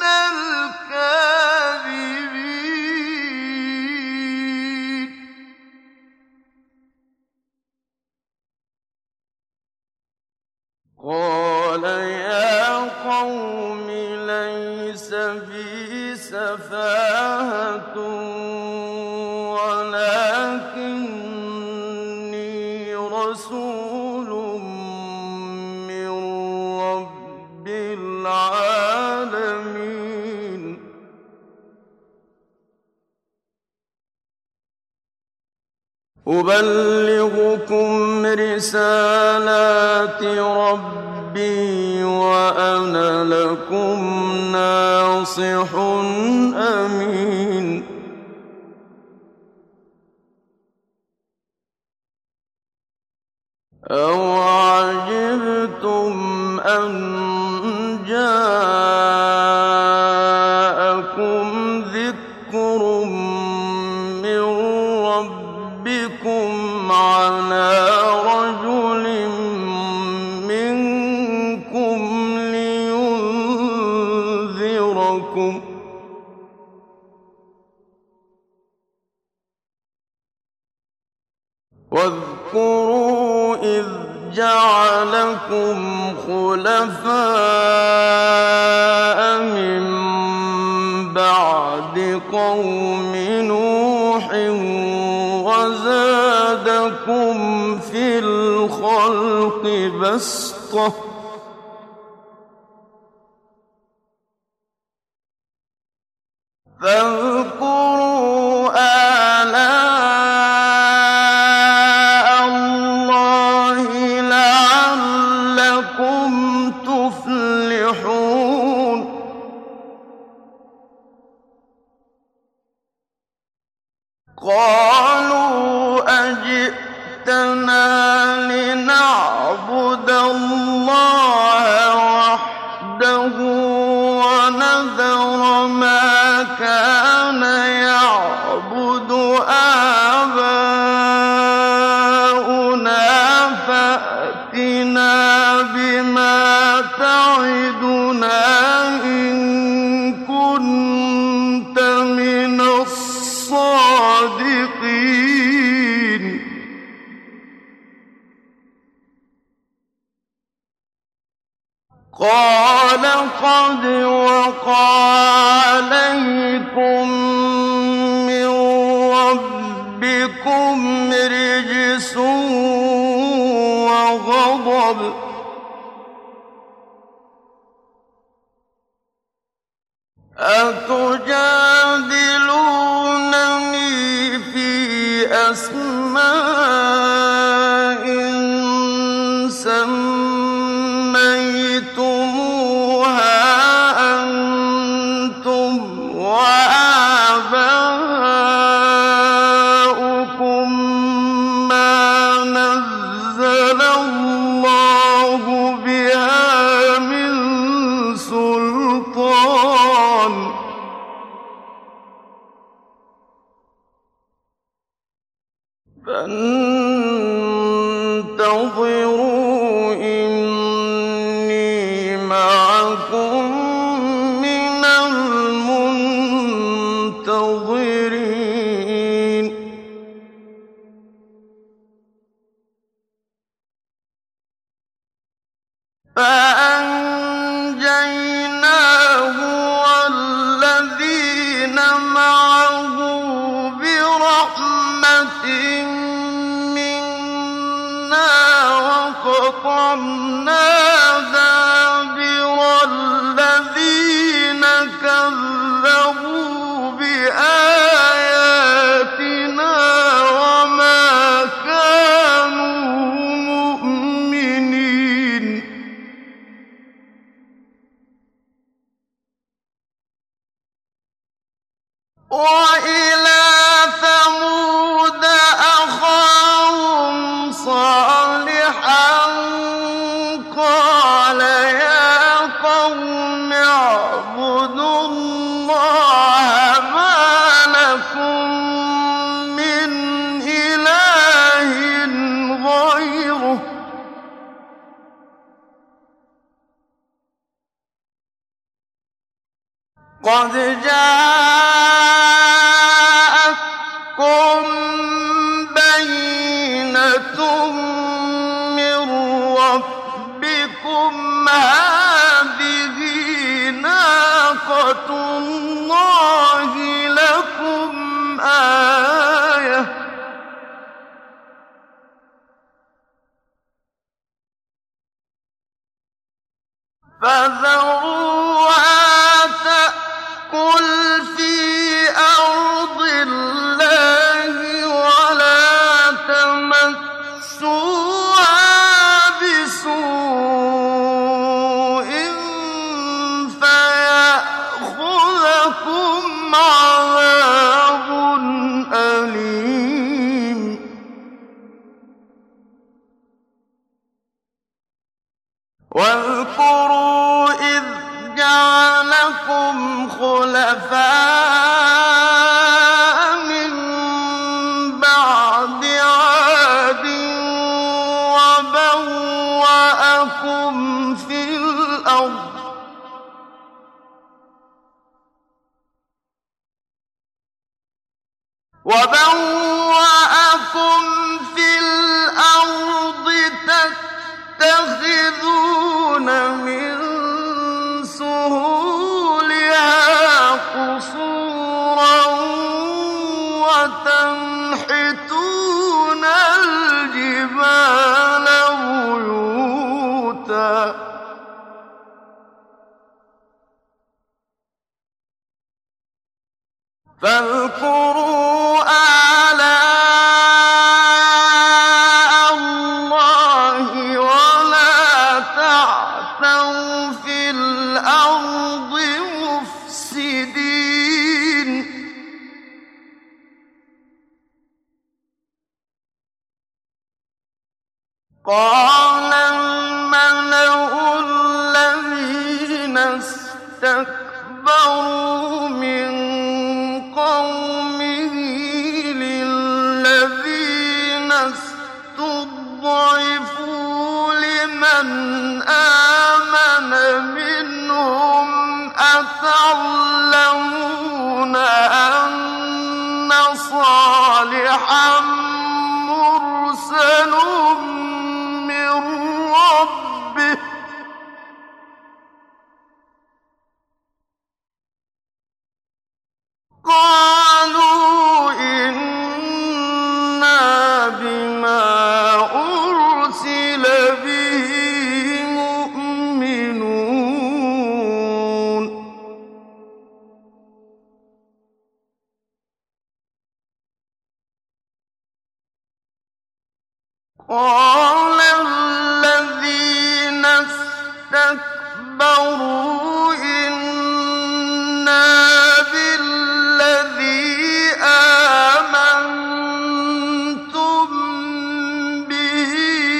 الْكَاذِبِينَ قَالَ يَا قَوْمِ لَيْسَ بِي سَفَاهَةٌ وَلَٰكِنِّي رَسُولٌ مِّن رَّبِّ الْعَالَمِينَ أُبَلِّغُكُمْ رِسَالَاتِ رَبِّي وَأَنَا لَكُمْ نَاصِحٌ أَمِينٌ أَوَعَجِبْتُمْ أَن جَاءَكُمْ ذِكْرٌ مِّن رَّبِّكُمْ عَلَىٰ رَجُلٍ مِّنكُمْ لِيُنذِرَكُمْ ۚ وَاذْكُرُوا إِذْ جَعَلَكُمْ خُلَفَاءَ مِن بَعْدِ قَوْمِ نُوحٍ وَزَادَكُمْ فِي الْخَلْقِ بَسْطَةً ۖ فاذكروا آلاء اللَّهِ لَعَلَّكُمْ تُفْلِحُونَ قَالُوا أَجِئْتَنَا لِنَعْبُدَ اللَّهَ وَحْدَهُ وَنَذَرَ مَا كَانَ يَعْبُدُ آبَاؤُنَا فَأْتِنَا بِمَا تَعِدُنَا إِن كُنتَ مِنَ الصَّادِقِينَ قَالَ قَدْ وَقَعَ عَلَيْكُم مِّن رَّبِّكُمْ رِجْسٌ وَغَضَبٌ ۖ أَتُجَادِلُونَنِي فِي أَسْمَاءٍ سَمَّيْتُمُوهَا أَنتُمْ وَآبَاؤُكُم مَّا نَزَّلَ اللَّهُ بِهَا مِن سُلْطَانٍ ۚ فَانتَظِرُوا إِنِّي مَعَكُم مِّنَ الْمُنتَظِرِينَ فَأَنجَيْنَاهُ وَالَّذِينَ مَعَهُ بِرَحْمَةٍ مِّنَّا وَقَطَعْنَا دَابِرَ الَّذِينَ كَذَّبُوا بِآيَاتِنَا وَمَا كَانُوا مُؤْمِنِينَ وَإِلَىٰ ثَمُودَ أَخَاهُمْ صَالِحًا قَالَ يَا قَوْمِ اعْبُدُوا اللَّهَ مَا لَكُم مِّنْ إِلَٰهٍ غَيْرُهُ قَدْ جَاءَتْكُم بَيِّنَةٌ مِّن رَّبِّكُمْ ۖ هَٰذِهِ نَاقَةُ اللَّهِ لَكُمْ آيَةً ۖ فَذَرُوهَا تَأْكُلْ فِي أَرْضِ اللَّهِ وَلَا تَمَسُّوهَا بِسُوءٍ فَيَأْخُذَكُمْ عَذَابٌ أَلِيمٌ وَاذْكُرُوا إِذْ جَعَلَكُمْ خُلَفَاءَ مِن بَعْدِ عَادٍ وَبَوَّأَكُمْ فِي الْأَرْضِ تَتَّخِذُونَ مِن سُهُولِهَا قُصُورًا وَتَنْحِتُونَ الْجِبَالَ بُيُوتًا فاذكروا آلاء الله ولا تعثوا في الأرض مفسدين قال الملأ الذين اسْتَكْبَرُوا مِن قَوْمِهِ لِلَّذِينَ اسْتُضْعِفُوا لِمَنْ آمَنَ مِنْهُمْ أَتَعْلَمُونَ أَنَّ صَالِحًا مُّرْسَلٌ مِّن رَّبِّهِ ۚ قَالَ الَّذِينَ اسْتَكْبَرُوا إِنَّا بِالَّذِي آمَنتُم بِهِ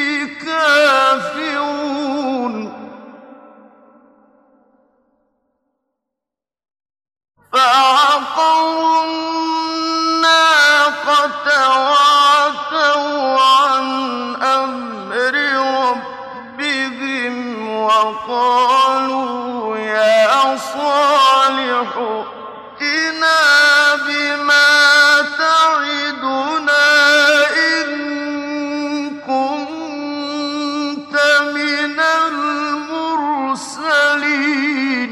كَافِرُونَ فَعَقَرُوا النَّاقَةَ وَعَتَوْا عَنْ أَمْرِ رَبِّهِمْ وَقَالُوا يَا صَالِحُ ائْتِنَا بِمَا تَعِدُنَا إِن كُنتَ مِنَ الْمُرْسَلِينَ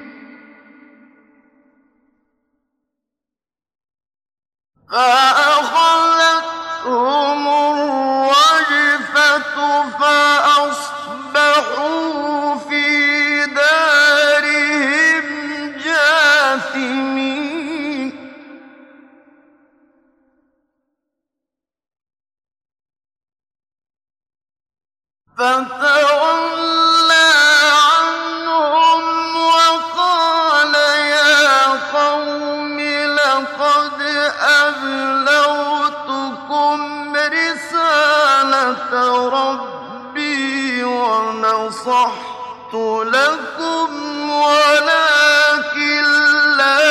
فَأَخَذَتْهُمُ الرَّجْفَةُ فَأَصْبَحُوا فِي دَارِهِمْ جَاثِمِينَ فَتَوَلَّىٰ عَنْهُمْ وَقَالَ يَا قَوْمِ لَقَدْ أَبْلَغْتُكُمْ رِسَالَةَ رَبِّي وَنَصَحْتُ لَكُمْ وَلَٰكِن لَّا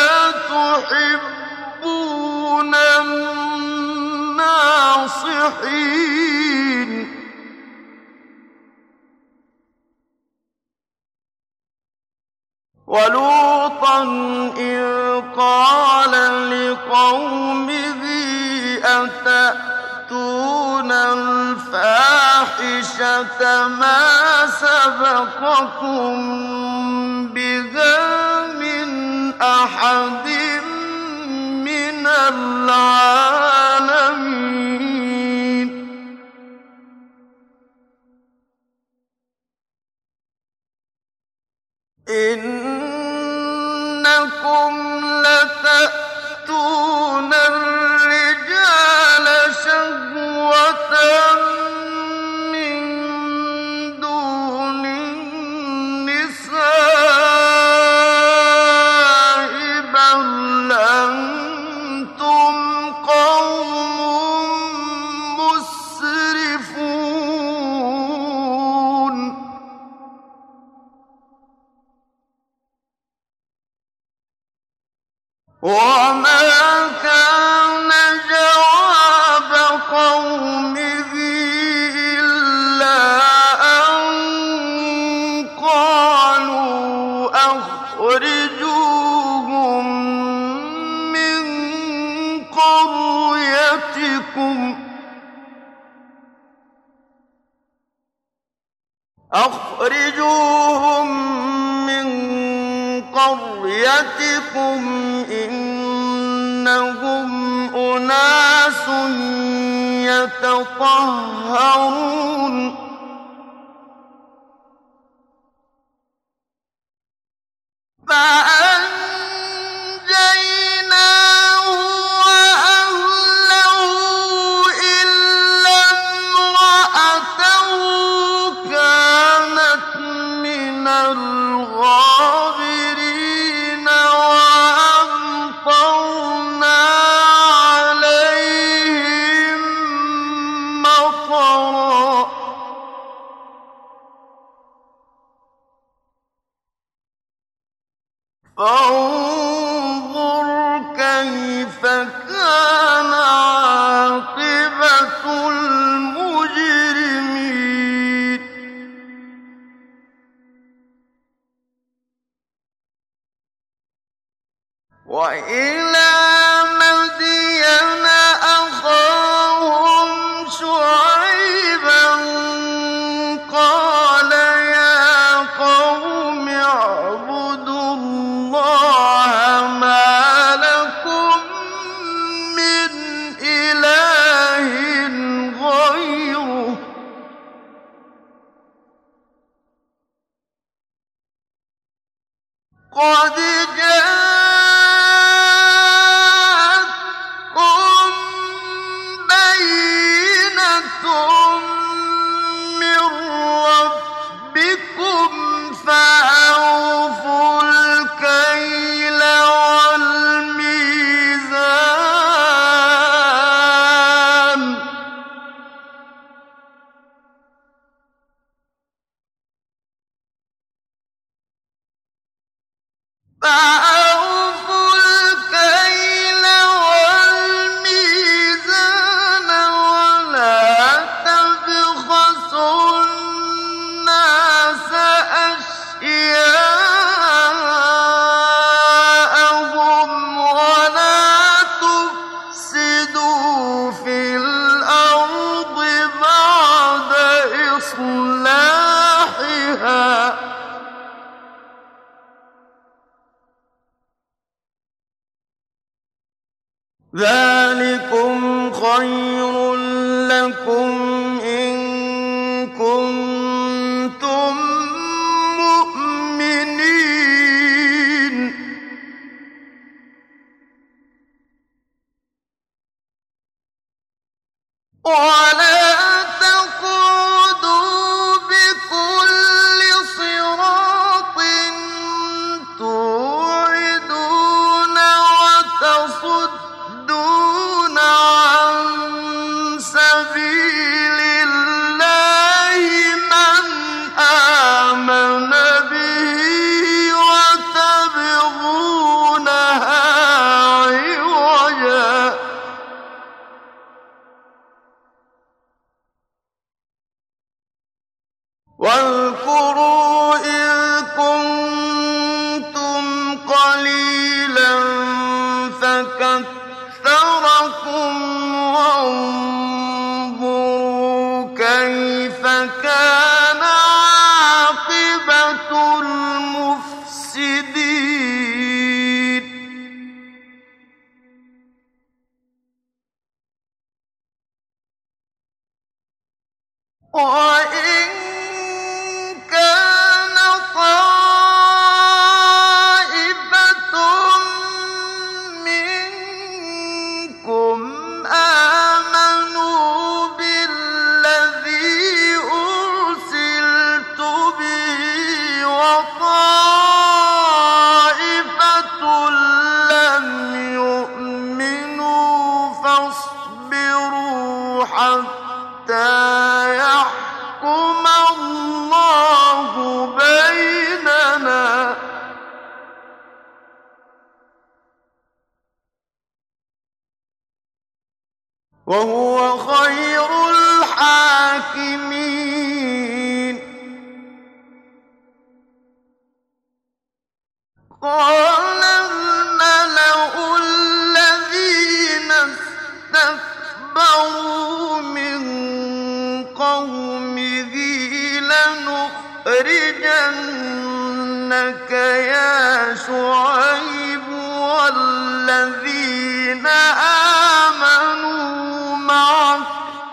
تُحِبُّونَ النَّاصِحِينَ وَلُوطًا إِذْ قَالَ لِقَوْمِهِ أَتَأْتُونَ الْفَاحِشَةَ مَا سَبَقَكُم بِهَا مِنْ أَحَدٍ مِّنَ الْعَالَمِينَ إِنَّكُمْ لَتَأْتُونَ الرِّجَالَ شَهْوَةً مِّن دُونِ النِّسَاءِ بَلْ أَنتُمْ قَوْمٌ مُّسْرِفُونَ وَمَا كَانَ جَوَابَ قَوْمِهِ إِلَّا أَن قَالُوا أَخْرِجُوهُم مِّن قَرْيَتِكُمْ إِنَّهُمْ أُنَاسٌ يَتَطَهَّرُونَ فَأَنجَيْنَاهُ وَأَهْلَهُ إِلَّا امْرَأَتَهُ كَانَتْ مِنَ الْغَابِرِينَ وَأَمْطَرْنَا عَلَيْهِم مَّطَرًا ۖ فانظُرْ كَيْفَ كَانَ عَاقِبَةُ الْمُجْرِمِينَ وَإِلَىٰ مَدْيَنَ أَخَاهُمْ شُعَيْبًا قَالَ يَا قَوْمِ اعْبُدُوا اللَّهَ مَا لَكُم مِّنْ إِلَٰهٍ غَيْرُهُ قَدْ جَاءَتْكُم بَيِّنَةٌ فَأَوْفُوا الْكَيْلَ وَالْمِيزَانَ وَلَا تَبْخَسُوا النَّاسَ أَشْيَاءَهُمْ وَلَا تُفْسِدُوا فِي الْأَرْضِ بَعْدَ إِصْلَاحِهَا ۚ ذَٰلِكُمْ خَيْرٌ لَّكُمْ إِن كُنتُم مُّؤْمِنِينَ. وَلَا تَقْعُدُوا بِكُلِّ صِرَاطٍ تُوعِدُونَ وَتَصُدُّونَ عَن سَبِيلِ اللَّهِ مَنْ آمَنَ بِهِ وَتَبْغُونَهَا عِوَجًا ۚ وَاذْكُرُوا إِذْ كُنتُمْ قَلِيلًا فَكَثَّرَكُمْ وَانظُرُوا كَيْفَ كَانَ عَاقِبَةُ الْمُفْسِدِينَ. وَإِن كَانَ طَائِفَةٌ مِّنكُمْ آمَنُوا بِالَّذِي أُرْسِلْتُ بِهِ وَطَائِفَةٌ لَّمْ يُؤْمِنُوا فَاصْبِرُوا حَتَّىٰ يَحْكُمَ اللَّهُ بَيْنَنَا ۚ وَهُوَ خَيْرُ الْحَاكِمِينَ. قَالَ الْمَلَأُ الَّذِينَ اسْتَكْبَرُوا مِن قَوْمِهِ لَنُخْرِجَنَّكَ يَا شُعَيْبُ وَالَّذِينَ آمَنُوا مَعَكَ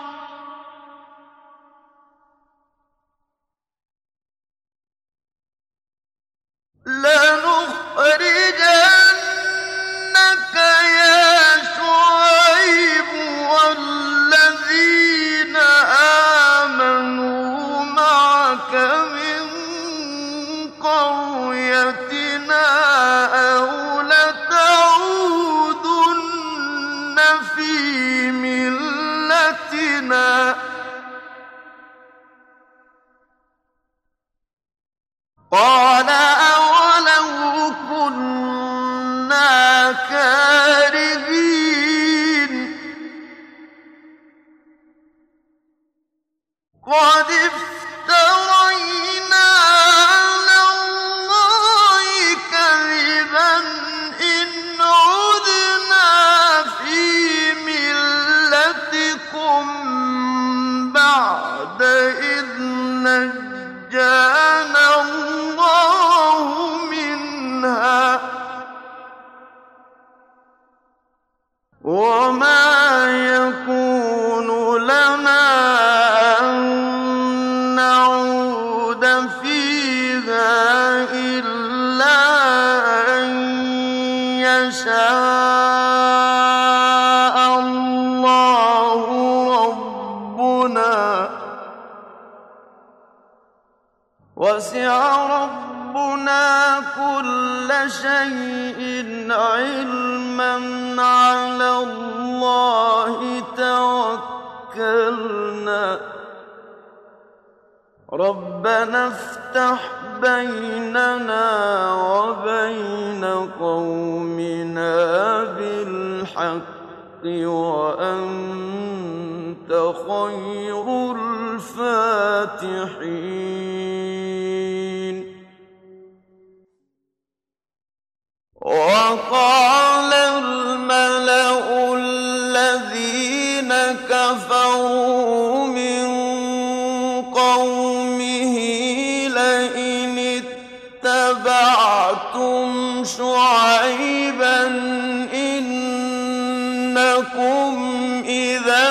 مِن قَرْيَتِنَا أَوْ لَتَعُودُنَّ فِي مِلَّتِنَا ۚ قَالَ أَوَلَوْ كُنَّا كَارِهِينَ قَدِ افْتَرَيْنَا عَلَى اللَّهِ كَذِبًا إِنْ عُدْنَا فِي مِلَّتِكُم بَعْدَ إِذْ نَجَّانَا اللَّهُ مِنْهَا ۚ وَمَا يَكُونُ لَنَا أَن نَّعُودَ فِيهَا إِلَّا أَن يَشَاءَ اللَّهُ رَبُّنَا ۚ وَسِعَ رَبُّنَا كُلَّ شَيْءٍ عِلْمًا ۚ عَلَى اللَّهِ تَوَكَّلْنَا ۚ رَبَّنَا افْتَحْ بَيْنَنَا وَبَيْنَ قَوْمِنَا بِالْحَقِّ وَأَنتَ خَيْرُ الْفَاتِحِينَ وَقَالَ الْمَلَأُ الَّذِينَ كَفَرُوا مِن قَوْمِهِ لَئِنِ اتَّبَعْتُمْ شُعَيْبًا إِنَّكُمْ إِذًا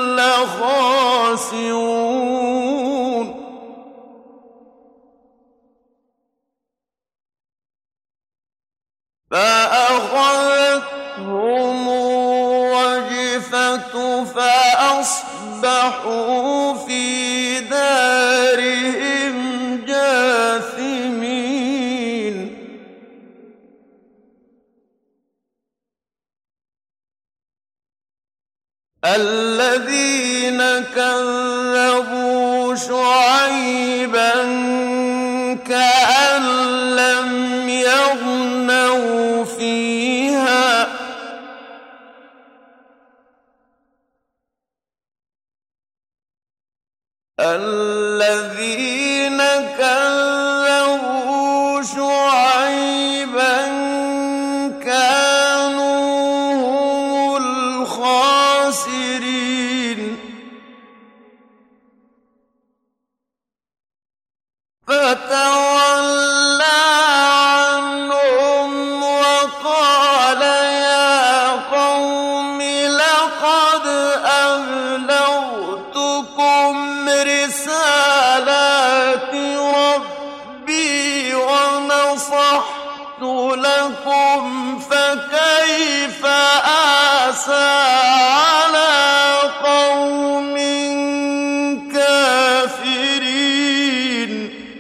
لَّخَاسِرُونَ فَأَخَذَتْهُمُ الرَّجْفَةُ فَأَصْبَحُوا فِي دَارِهِمْ جَاثِمِينَ الَّذِينَ كَذَّبُوا شُعَيْبًا كَأَن لَّمْ يَغْنَوْا فِيهَا الَّذِينَ كَذَّبُوا شُعَيْبًا كَانُوا هُمُ الْخَاسِرِينَ فَتَوَلَّىٰ عَنْهُمْ وَقَالَ يَا قَوْمِ لَقَدْ أَبْلَغْتُكُمْ رِسَالَاتِ رَبِّي وَنَصَحْتُ لَكُمْ فَكَيْفَ آسَىٰ عَلَىٰ قَوْمٍ كَافِرِينَ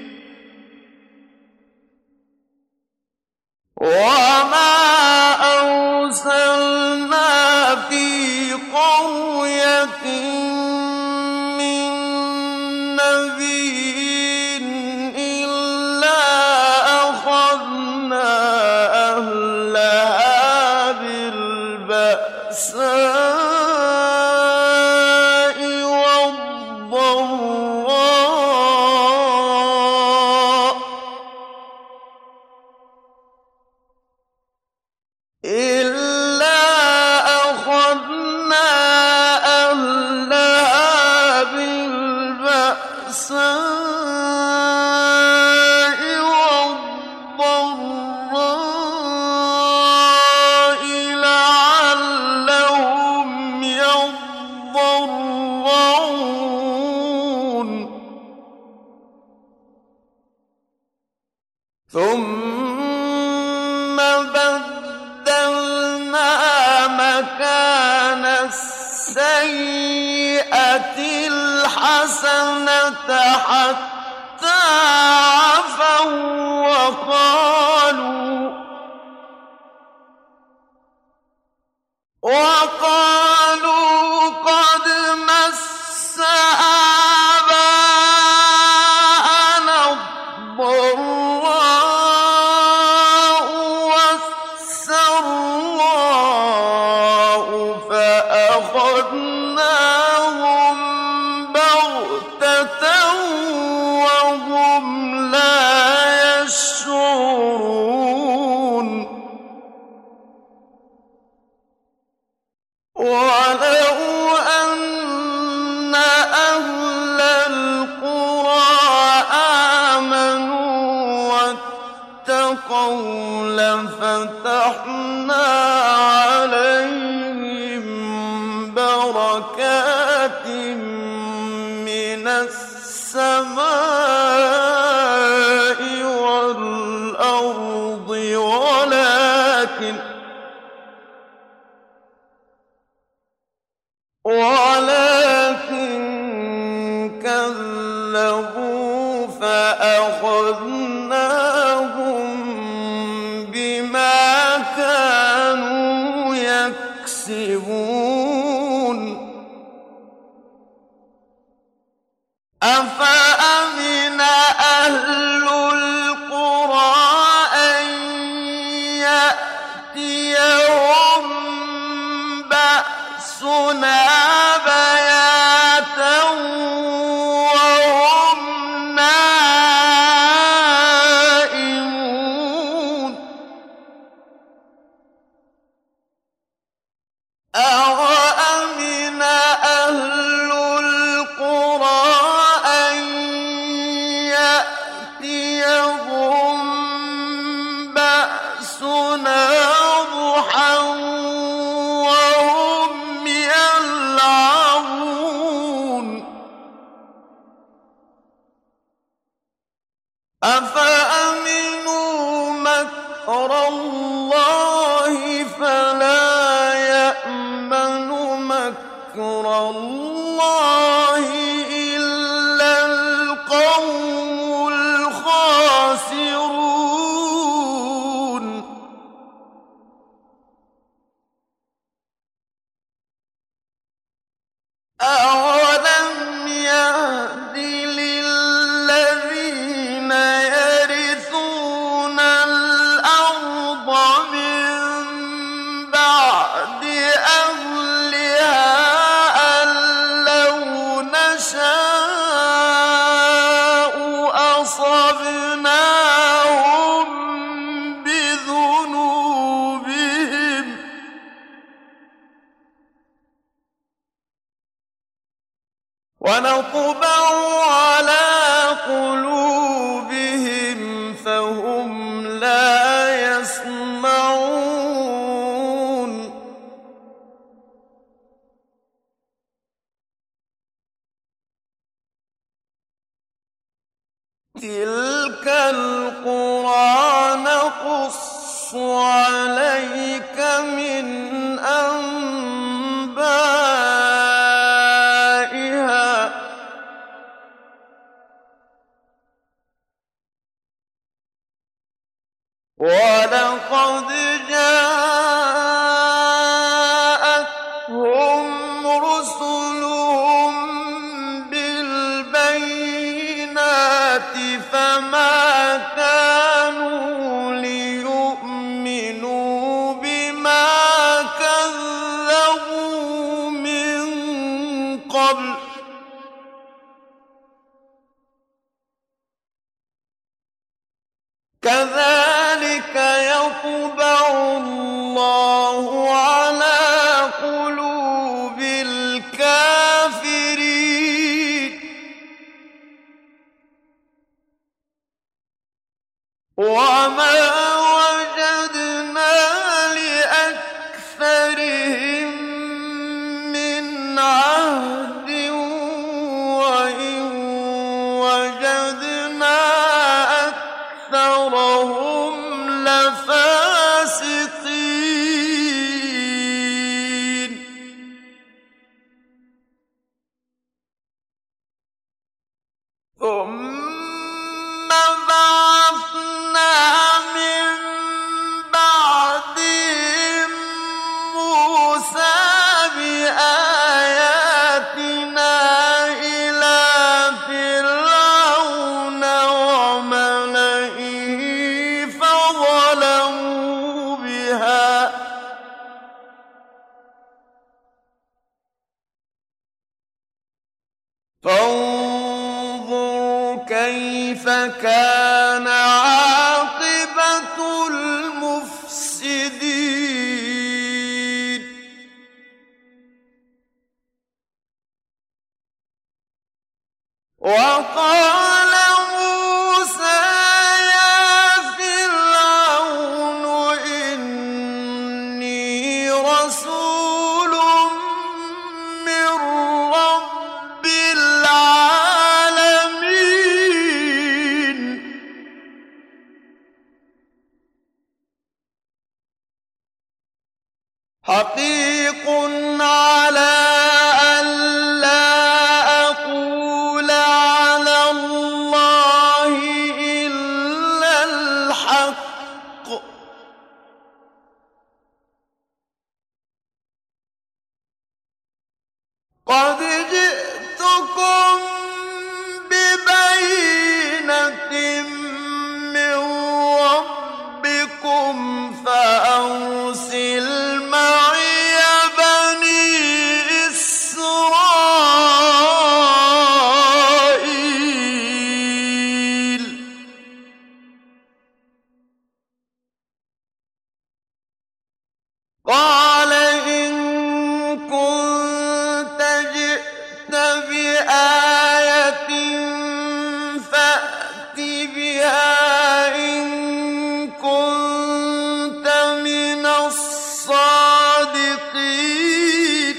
وَمَا أَرْسَلْنَا فِي قَرْيَةٍ مِّن نَّبِيٍّ إِلَّا أَخَذْنَا أَهْلَهَا بِالْبَأْسَاءِ وَالضَّرَّاءِ لَعَلَّهُمْ يَضَّرَّعُونَ ثُمَّ بَدَّلْنَا مَكَانَ السَّيِّئَةِ الْحَسَنَةَ حَتَّىٰ عَفَوا وَقَالُوا قَدْ مَسَّ آبَاءَنَا الضَّرَّاءُ وَالسَّرَّاءُ فَأَخَذْنَاهُم بَغْتَةً وَهُمْ لَا يَشْعُرُونَ وَلَوْ أَنَّ أَهْلَ الْقُرَىٰ آمَنُوا وَاتَّقَوْا لَفَتَحْنَا عَلَيْهِم بَرَكَاتٍ مِّنَ السَّمَاءِ وَالْأَرْضِ وَلَٰكِن كَذَّبُوا فَأَخَذْنَاهُم بِمَا كَانُوا يَكْسِبُونَ أَفَأَمِنُوا أفأمنوا مكر الله فلا يأمن مكر الله إلا القوم الخاسرون أولم يهد للذين يرثون الأرض من بعد أهلها أن لو نشاء أصبناهم بذنوبهم ونطبع على قلوبهم فهم لا يسمعون تلك القرى نقص عليك من أنبائها ولقد جاءتهم رسلهم بالبينات فما كانوا ليؤمنوا بما كذبوا من قبل كذلك يطبع الله على قلوب الكافرين وما وجدنا لأكثرهم من عهد وإن وجدنا أكثرهم لفاسقين ثم بعثنا من بعدهم موسى بآياتنا إلى فرعون وملئه فظلموا بها فانظر كيف كان عاقبة المفسدين وقال موسى يا فرعون إني رسول من رب العالمين حقيق على ألا أقول على الله إلا الحق قد جئتكم ببينة من ربكم فأرسل معي بني إسرائيل قال إن كنت جئت بآية فأت بها إن كنت من الصادقين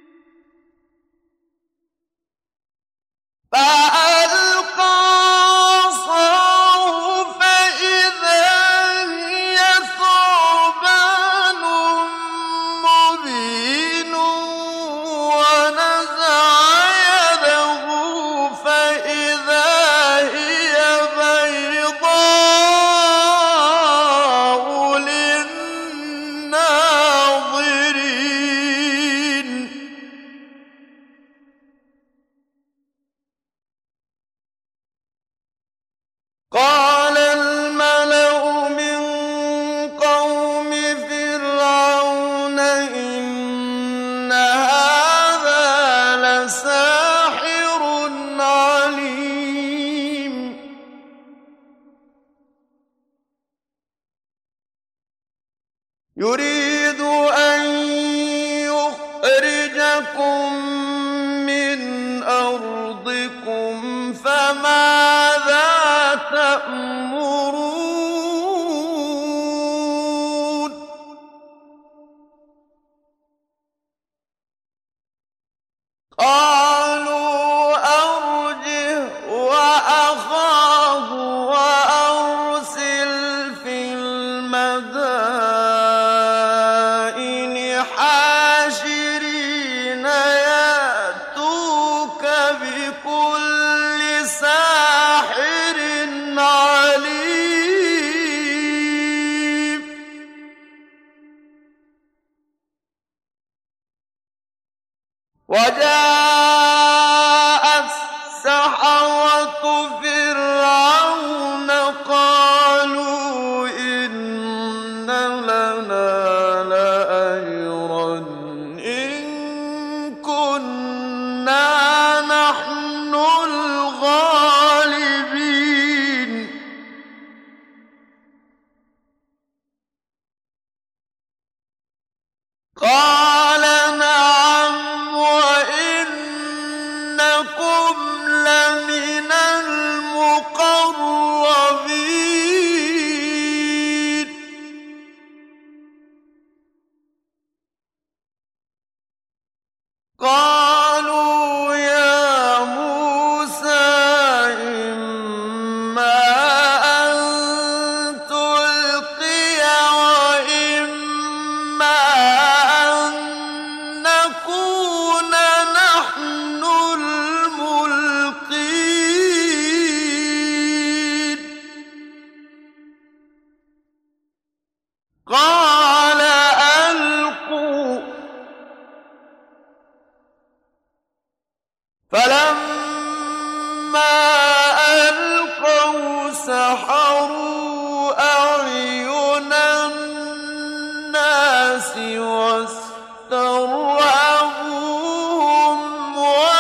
فألقى يريد أن يخرجكم من أرضكم فماذا تأمرون قالوا أرجه وأخاه وأرسل في المدائن حاشرين يأتوك بكل ساحر عليم وجاء السحرة فرعون قالوا إن لنا لأجرا إن كنا نحن الغالبين قال نعم وإنكم لمن المقربين قالوا يا موسى إما أن تلقي وإما أن نكون نحن الملقين قال ألقوا فلما ألقوا سحروا أعين الناس واسترهبوهم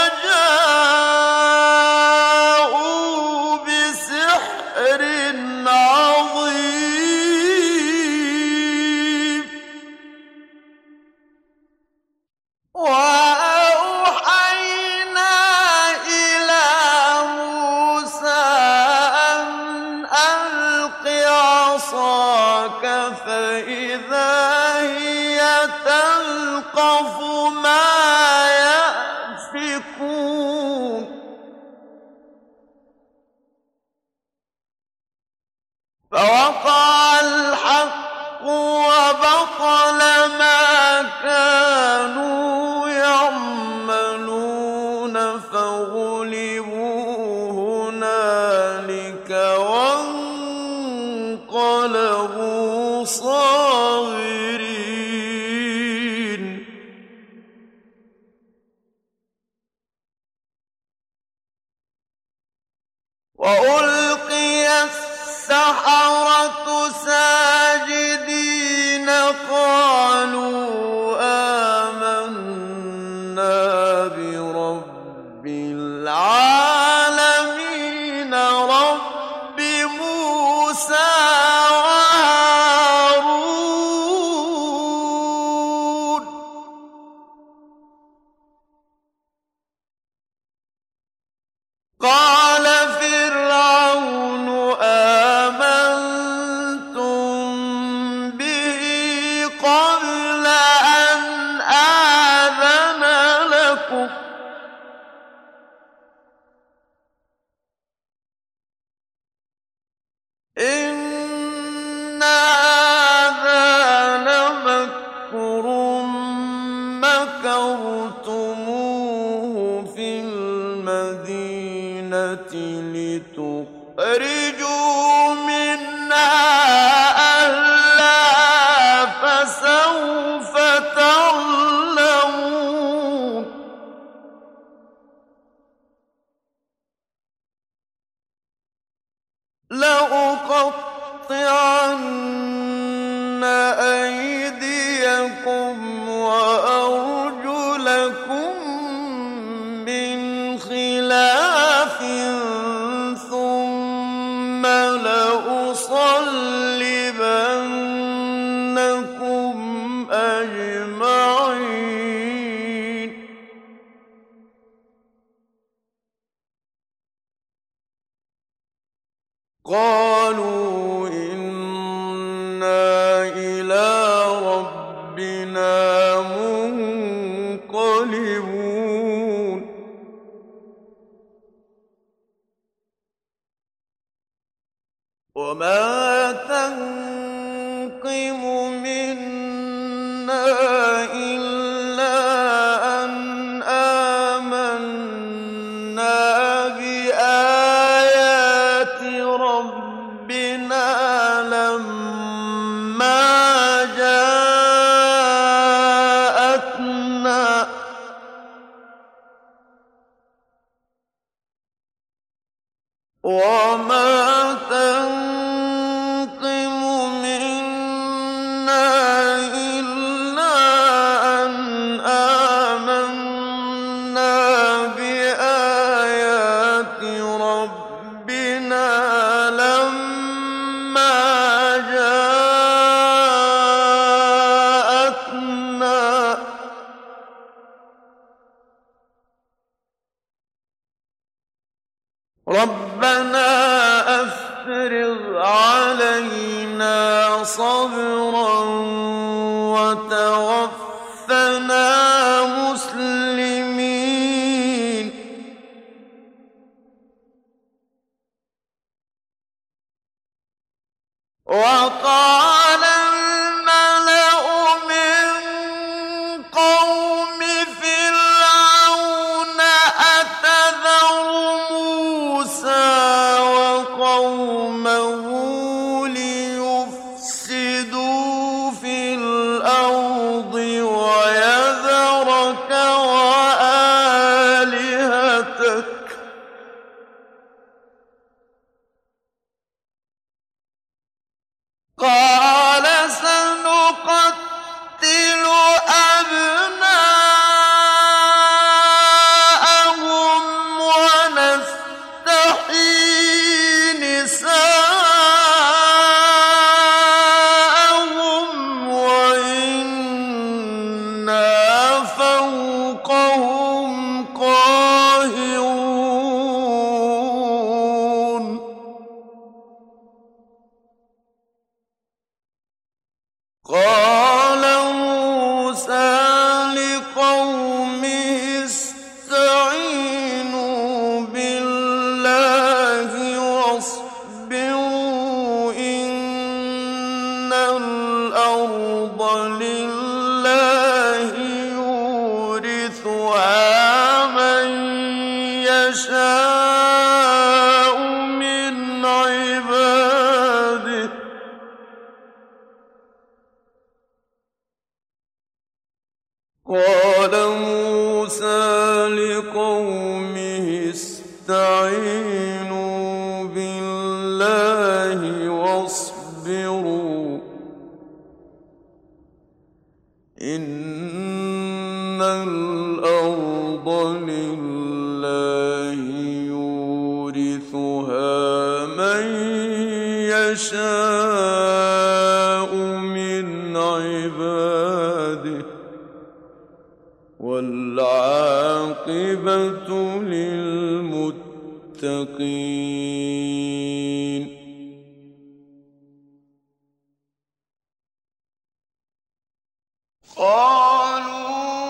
وجاءوا بسحر عظيم وأوحينا إلى موسى أن ألق عصاك فإذا هي تلقف ما يأفكون فوقع الحق وبطل ما كانوا يعملون فغلبوا هنالك وانقلبوا صاغرين وألقي السحرة ساجدين قالوا آمنا برب العالمين رب موسى وهارون قال فرعون آمنتم به قبل أن آذن لكم إن هذا لمكر مكرتموه في المدينة لتخرجوا منها أهلها فسوف تعلمون لأقطعن أيديكم وأرجلكم من خلاف ثم لأصلبنكم قالوا إنا إلى ربنا منقلبون وما تنقم منا إلا أن آمنا بآيات ربنا لما جاءتنا وما تنقم منا إلا أن آمنا بآيات ربنا لما جاءتنا ربنا أفرغ علينا صبرا وتوفنا مسلمين وقال الملأ من قوم فرعون أتذر موسى وقومه ليفسدوا في الأرض ويذرك وآلهتك قال سنقتل أبناءهم ونستحيي نساءهم وإنا فوقهم قاهرون قال موسى لقومه استعينوا بالله واصبروا إن الأرض لله يورثها من يشاء من عباده قال موسى لقومه استعينوا بالله واصبروا إن الأرض لله يورثها من يشاء من عباده والعاقبة للمتقين قالوا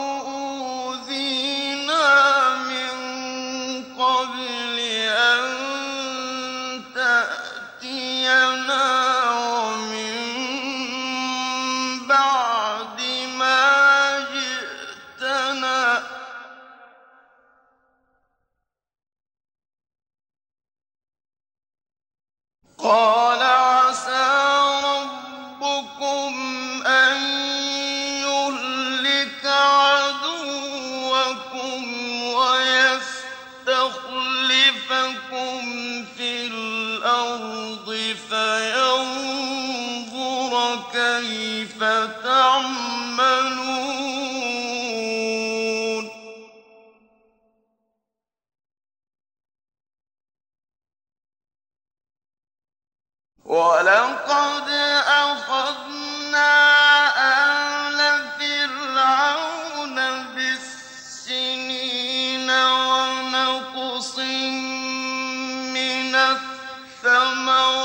أوذينا من قبل أن تأتينا ومن بعد ما جئتنا قال عسى ربكم أن يهلك عدوكم ويستخلفكم في الأرض فينظر كيف تعملون ولقد أخذنا آل فرعون بالسنين ونقص من الثمرات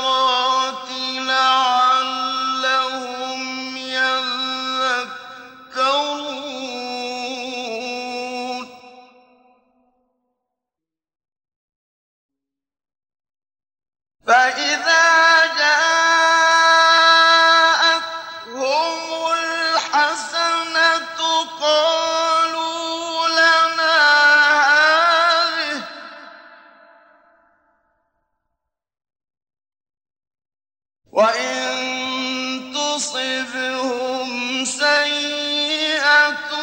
فإذا جاءتهم الحسنة قالوا لنا هذه ۖ وإن تصبهم سيئة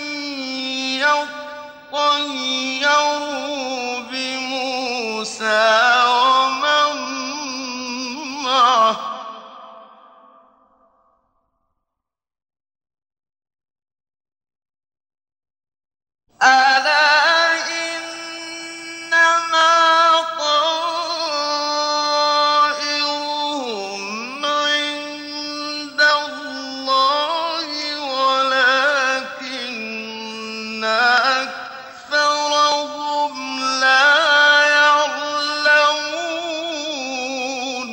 يطيروا بموسى ومن معه ألا إنما طائرهم عند الله ولكن أكثرهم لا يعلمون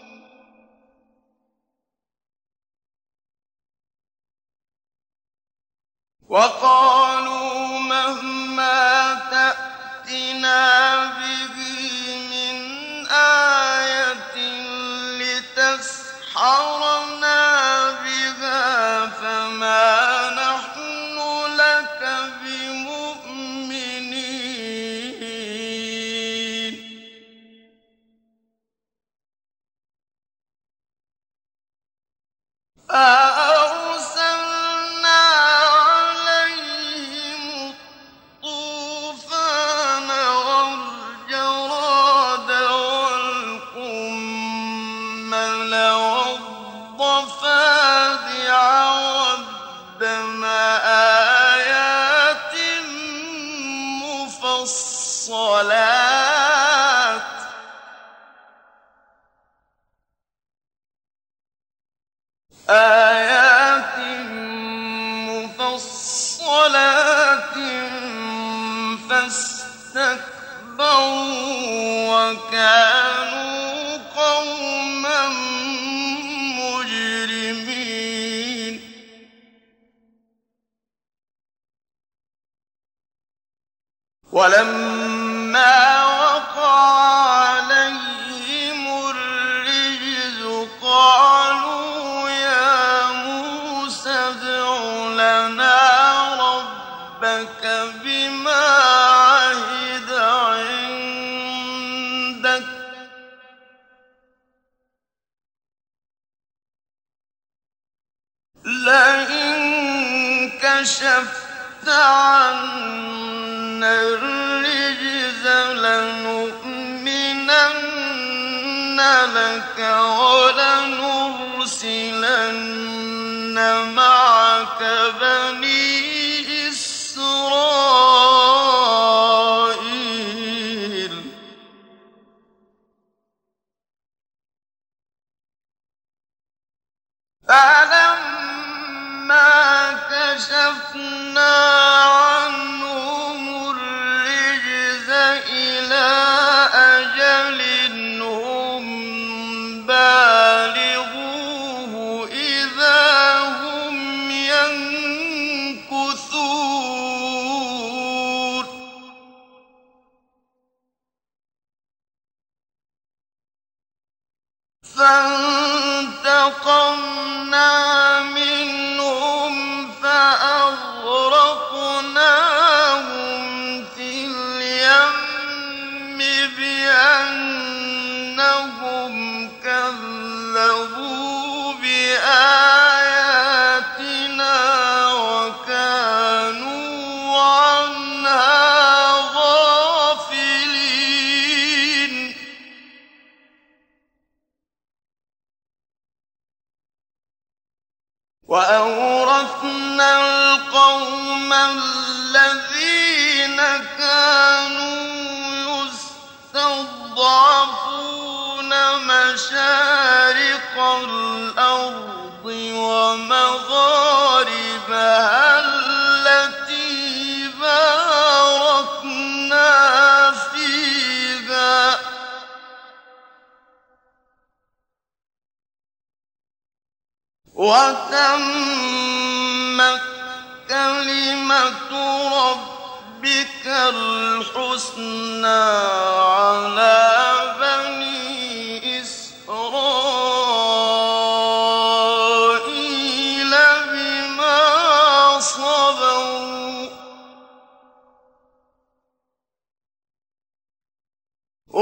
وقالوا مهما تأتنا به من آية لتسحرنا بها فما نحن لك بمؤمنين فأرسلنا عليهم الطوفان والجراد والقمل والضفادع والدم آيات مفصلات فاستكبروا وكانوا قوما مجرمين ولما وقع عليهم الرجز قالوا يا موسى ادع لنا ربك بما عهد عندك لئن كشفت عنا الرجز لنؤمنن لك ولنرسلن معك بني إسرائيل فلما كشفنا عنهم الرجز إلى أجل هم بالغوه إذا هم ينكثون فانتقمنا منهم فأغرقناهم في اليم بأنهم كذبوا بآياتنا وكانوا عنها غافلين وأورثنا القوم الذين كانوا يستضعفون مشارق الأرض ومغاربها التي باركنا فيها وتمت كلمة ربك الحسنى على بني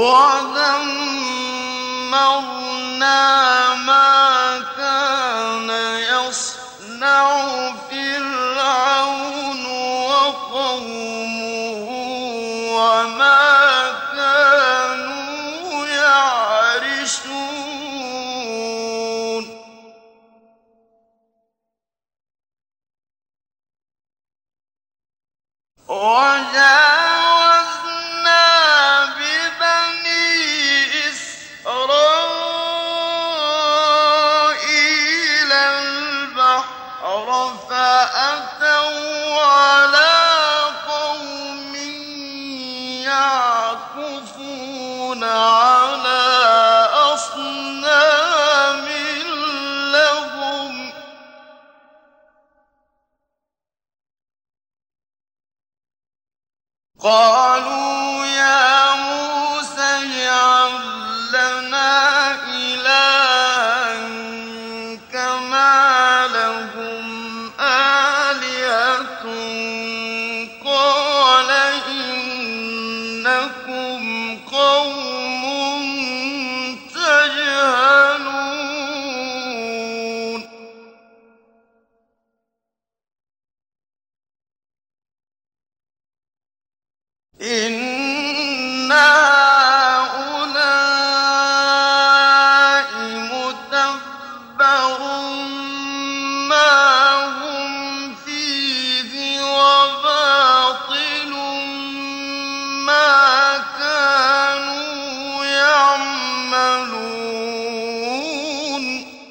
وَدَمَّرْنَا مَا كَانَ يَصْنَعُ فِرْعَوْنُ وَقَوْمُهُ وَمَا كَانُوا يَعْرِشُونَ وَجَاوَزْنَا بِبَنِي إِسْرَائِيلَ الْبَحْرَ فَأَتَوْا عَلَىٰ قَوْمٍ يَعْكُفُونَ عَلَىٰ أَصْنَامٍ لَّهُمْ ۚ قَالُوا يَا مُوسَى اجْعَل لَّنَا إِلَٰهًا كَمَا لَهُمْ آلِهَةٌ ۚ قَالَ إِنَّكُمْ قَوْمٌ تَجْهَلُونَ إِنَّ هَٰؤُلَاءِ مُتَبَّرٌ مَّا هُمْ فِيهِ وَبَاطِلٌ مَّا كَانُوا يَعْمَلُونَ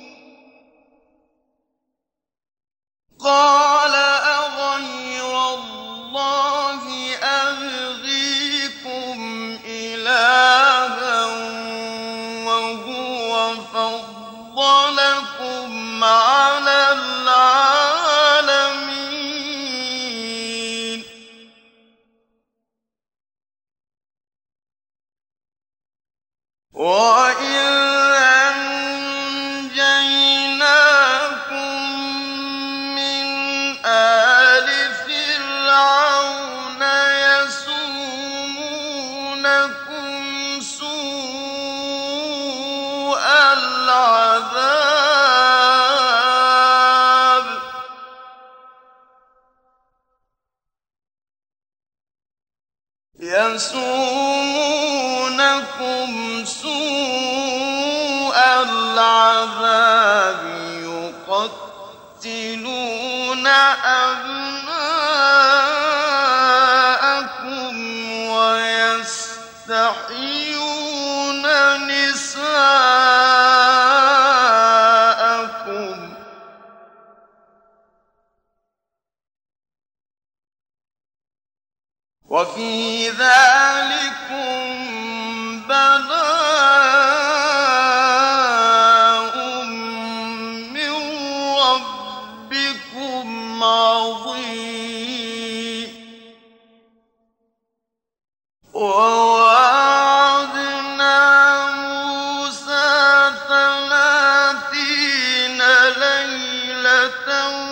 قَالَ أَغَيْرَ اللَّهِ أَبْغِيكُمْ إِلَٰهًا وَهُوَ فَضَّلَكُمْ عَلَى الْعَالَمِينَ وَإِذْ أَنجَيْنَاكُم مِّنْ آلِ فِرْعَوْنَ يَسُومُونَكُمْ سُوءَ الْعَذَابِ يُقَتِّلُونَ أَبْنَاءَكُمْ وَيَسْتَحْيُونَ نِسَاءَكُمْ ۚ وَفِي ذَٰلِكُم بَلَاءٌ مِّن رَّبِّكُمْ عَظِيمٌ وَوَاعَدْنَا مُوسَىٰ 30 لَيْلَةً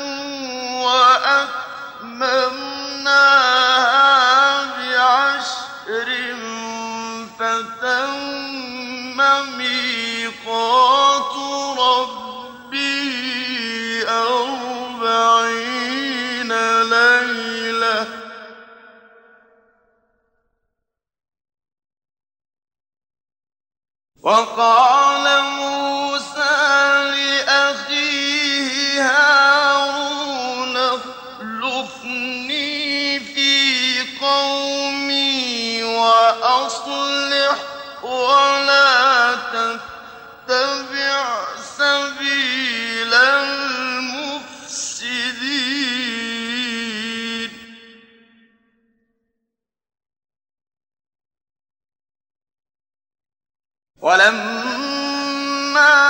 وَأَتْمَمْنَاهَا بِعَشْرٍ فَتَمَّ مِيقَاتُ رَبِّهِ 40 لَيْلَةً ۚ وَقَالَ مُوسَىٰ لِأَخِيهِ هَارُونَ اخْلُفْنِي فِي قَوْمِي وَأَصْلِحْ وَلَا تَتَّبِعْ سَبِيلَ الْمُفْسِدِينَ وَلَمَّا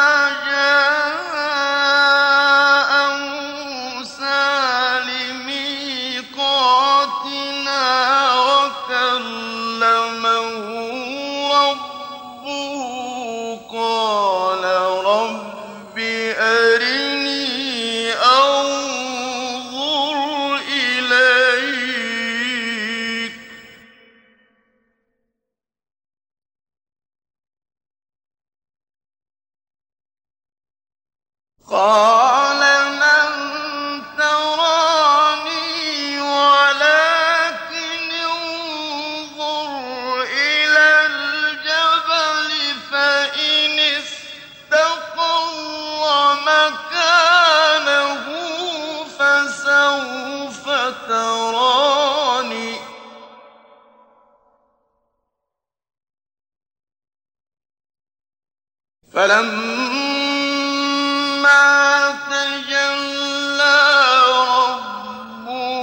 جَاءَ مُوسَىٰ لِمِيقَاتِنَا وَكَلَّمَهُ رَبُّهُ قَالَ رَبِّ أَرِنِي أَنظُرْ إِلَيْكَ ۚ قال لن تراني ولكن انظر إلى الجبل فإن استقر مكانه فسوف تراني فلما تجلى ربه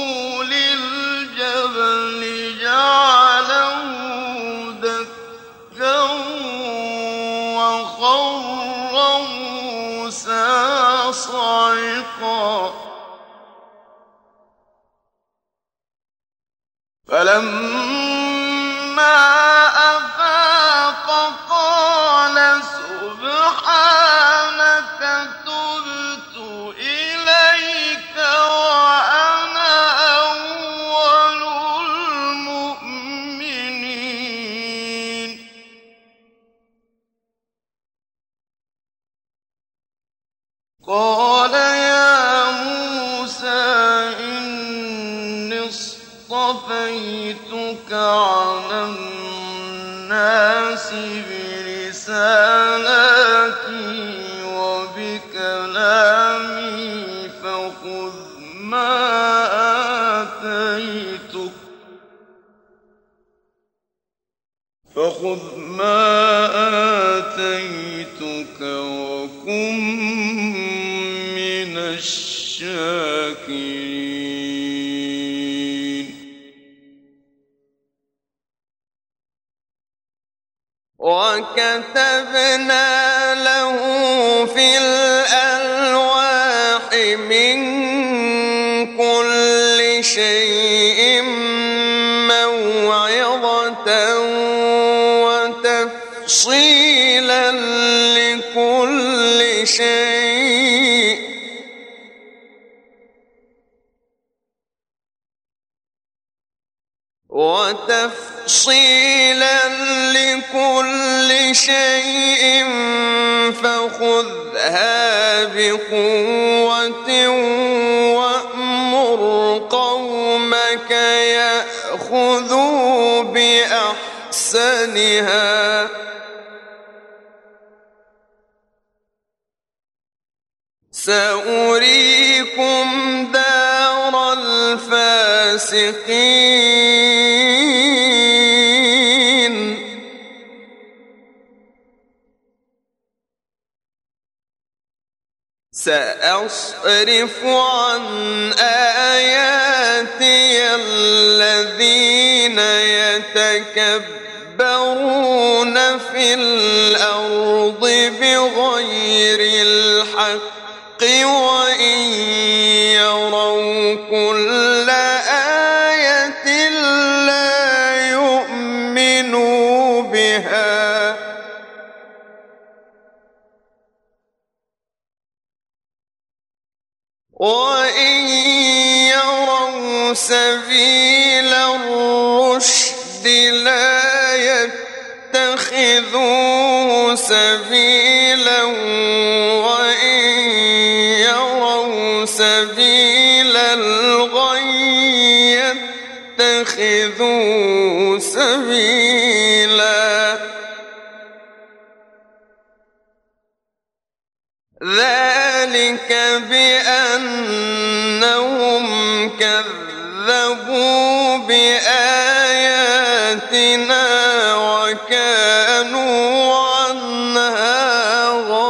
للجبل جعله دكا وخر موسى صعقا فلما أفاق قال سبحانك تبت إليك وأنا أول المؤمنين قال يا موسى إني اصطفيتك على الناس برسالاتي وبكلامي فخذ ما آتيتك وكن من الشاكرين وكتبنا له في الألواح من كل شيء موعظة وتفصيلا لكل شيء فخذها بقوة وأمر قومك يأخذوا بأحسنها سأريكم دار الفاسقين سأصرف عن آياتي الذين يتكبرون في الأرض بغير الحق وإن يروا كل آية لا يؤمنوا بها وإن يروا سبيل الرشد لا يتخذوه سبيلا وإن يروا سبيل الغي يتخذوه سبيلا ذلك بأنهم كذبوا بآياتنا وكانوا عنها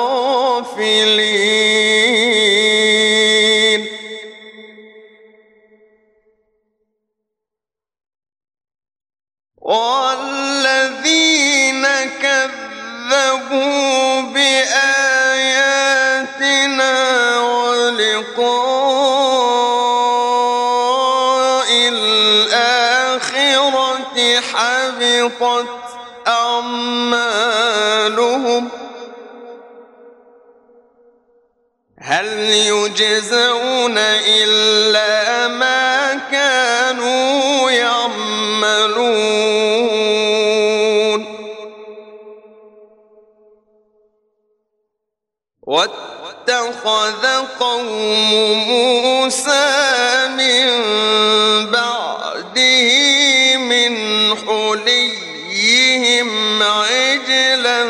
غافلين والذين كذبوا بآياتنا ولقاء الآخرة حبطت أعمالهم هل يجزون إلا ما كانوا يعملون واتخذ قوم موسى من بعده من حليهم عجلا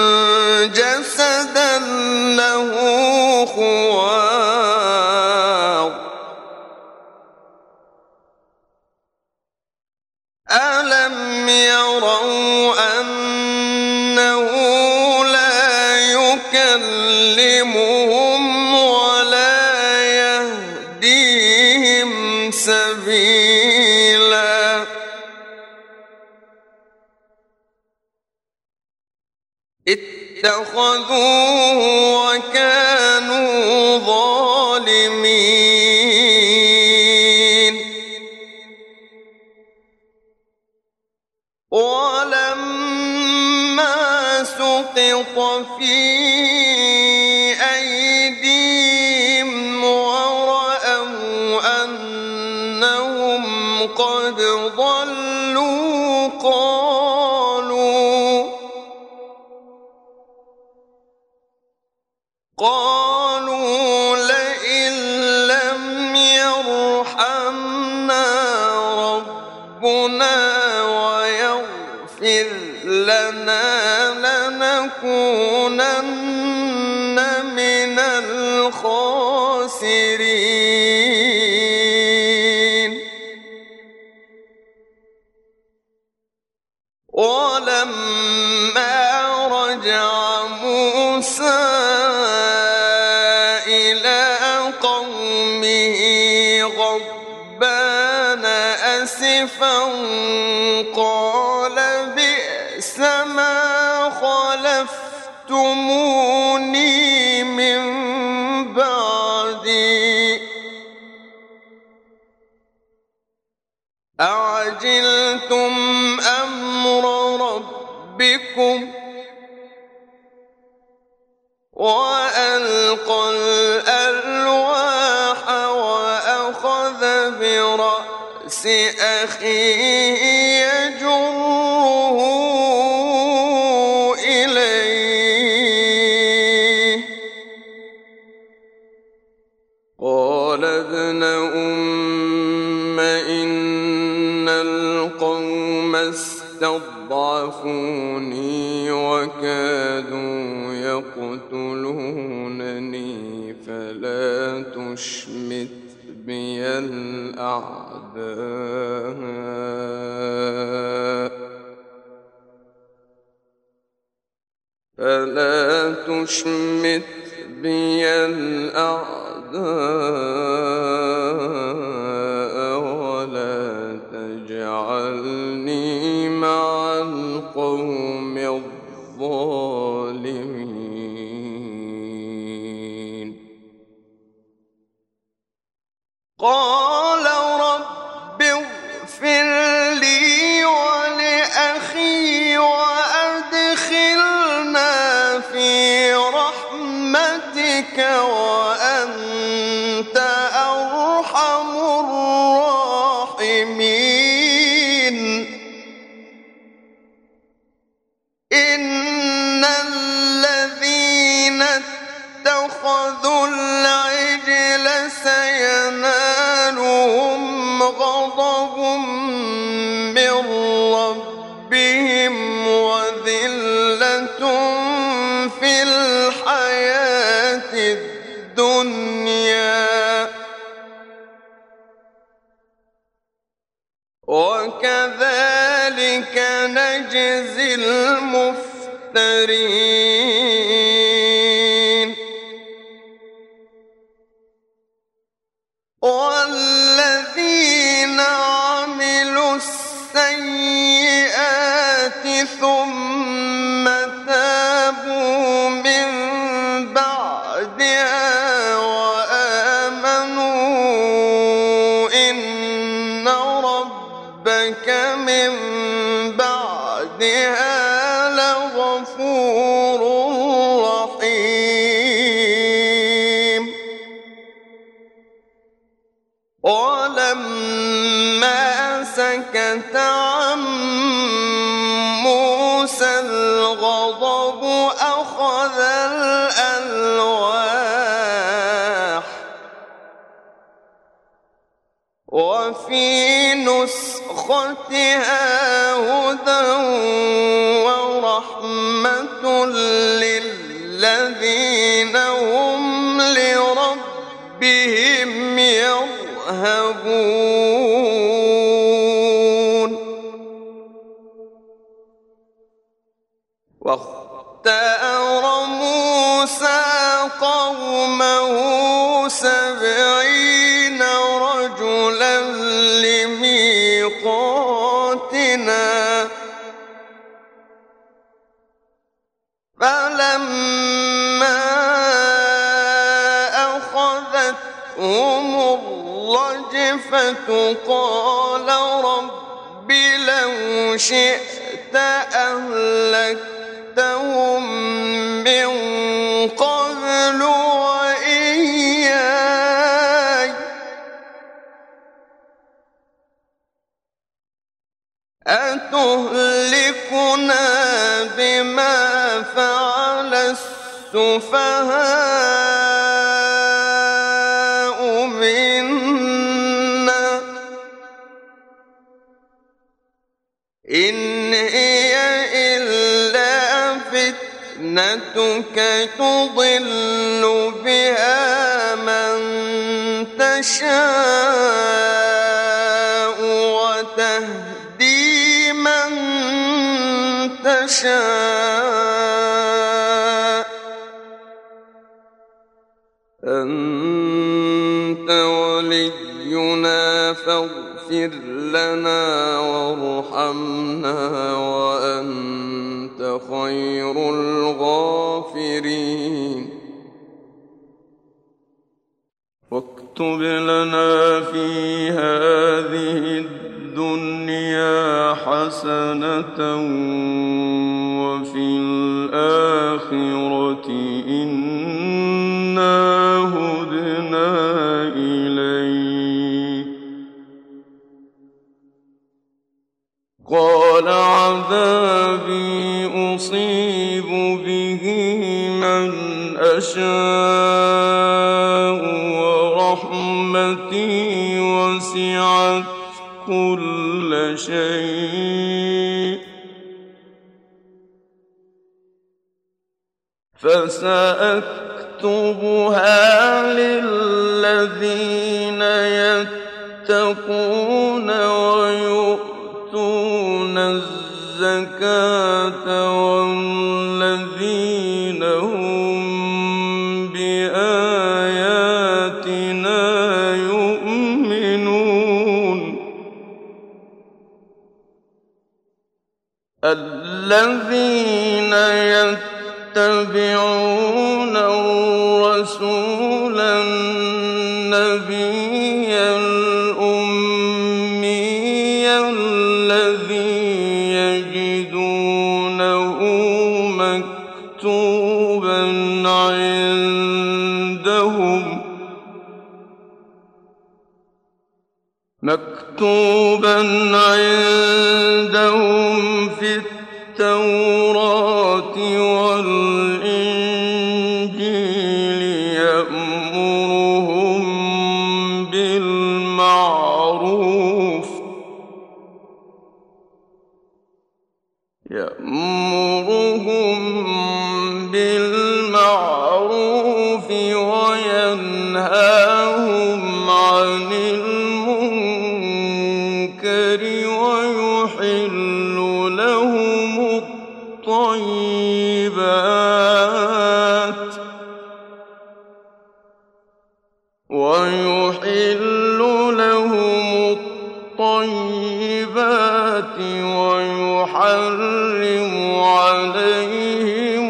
جسدا له خوار ألم يروا أنه لا يكلمهم ولا يهديهم سبيلا اتخذوه وكانوا ظالمين ولما سقط في أيديهم ورأوا أنهم قد ضلوا قالوا لئن لم يرحمنا ربنا ويغفر لنا لنكونن من الخاسرين ولما رجع موسى إلى قومه غضبان أسفا قال بئس ما خلفتموني من بعدي أعجلتم أمر ربكم وألقى الألواح وأخذ برأس أخيه يجره إليه قال ابن أم إن القوم استضعفوني وكادوا يقتلونني فلا تشمت بي الأعداء ولا تجعلني مع القوم الظالمين قال رب اغفر لي ولأخي وأدخلنا في رحمتك وأنت أرحم الراحمين إن الذين اتخذوا العجل سينالهم غضب من ربهم وذلة في الحياة الدنيا وكذلك نجزي المفترين والذين عملوا السيئات ثم تابوا من بعدها وآمنوا إن ربك من بعدها لغفور رحيم ولما سكت عن موسى الغضب أخذ الألواح فيها هدى ورحمة للذين هم لربهم يرهبون واختار موسى قومه 70 رجلا لميقاتنا فلما أخذتهم الرجفة قال رب لو شئت أهلكتهم من قبل وإياي أتهلكنا بما فعل السفهاء منا إن هي إلا فتنتك تضل بها من تشاء وتهدي من تشاء أنت ولينا فاغفر لنا وارحمنا وأنت خير الغافرين واكتب لنا في هذه الدنيا حسنة وفي الآخرة إنا هدنا إليك قال عذابي أصيب به من أشاء ورحمتي وسعت كل شيء فسأكتبها للذين يتقون ويؤتون الزكاة والذين هم بآياتنا يؤمنون الذين يتبعون الرسول النبي الأمي الذي يجدونه مكتوبا عندهم في التوراة والإنجيل يأمرهم بالمعروف وينهاهم عن المنكر ويحل لهم الطيبات ويحرم عليهم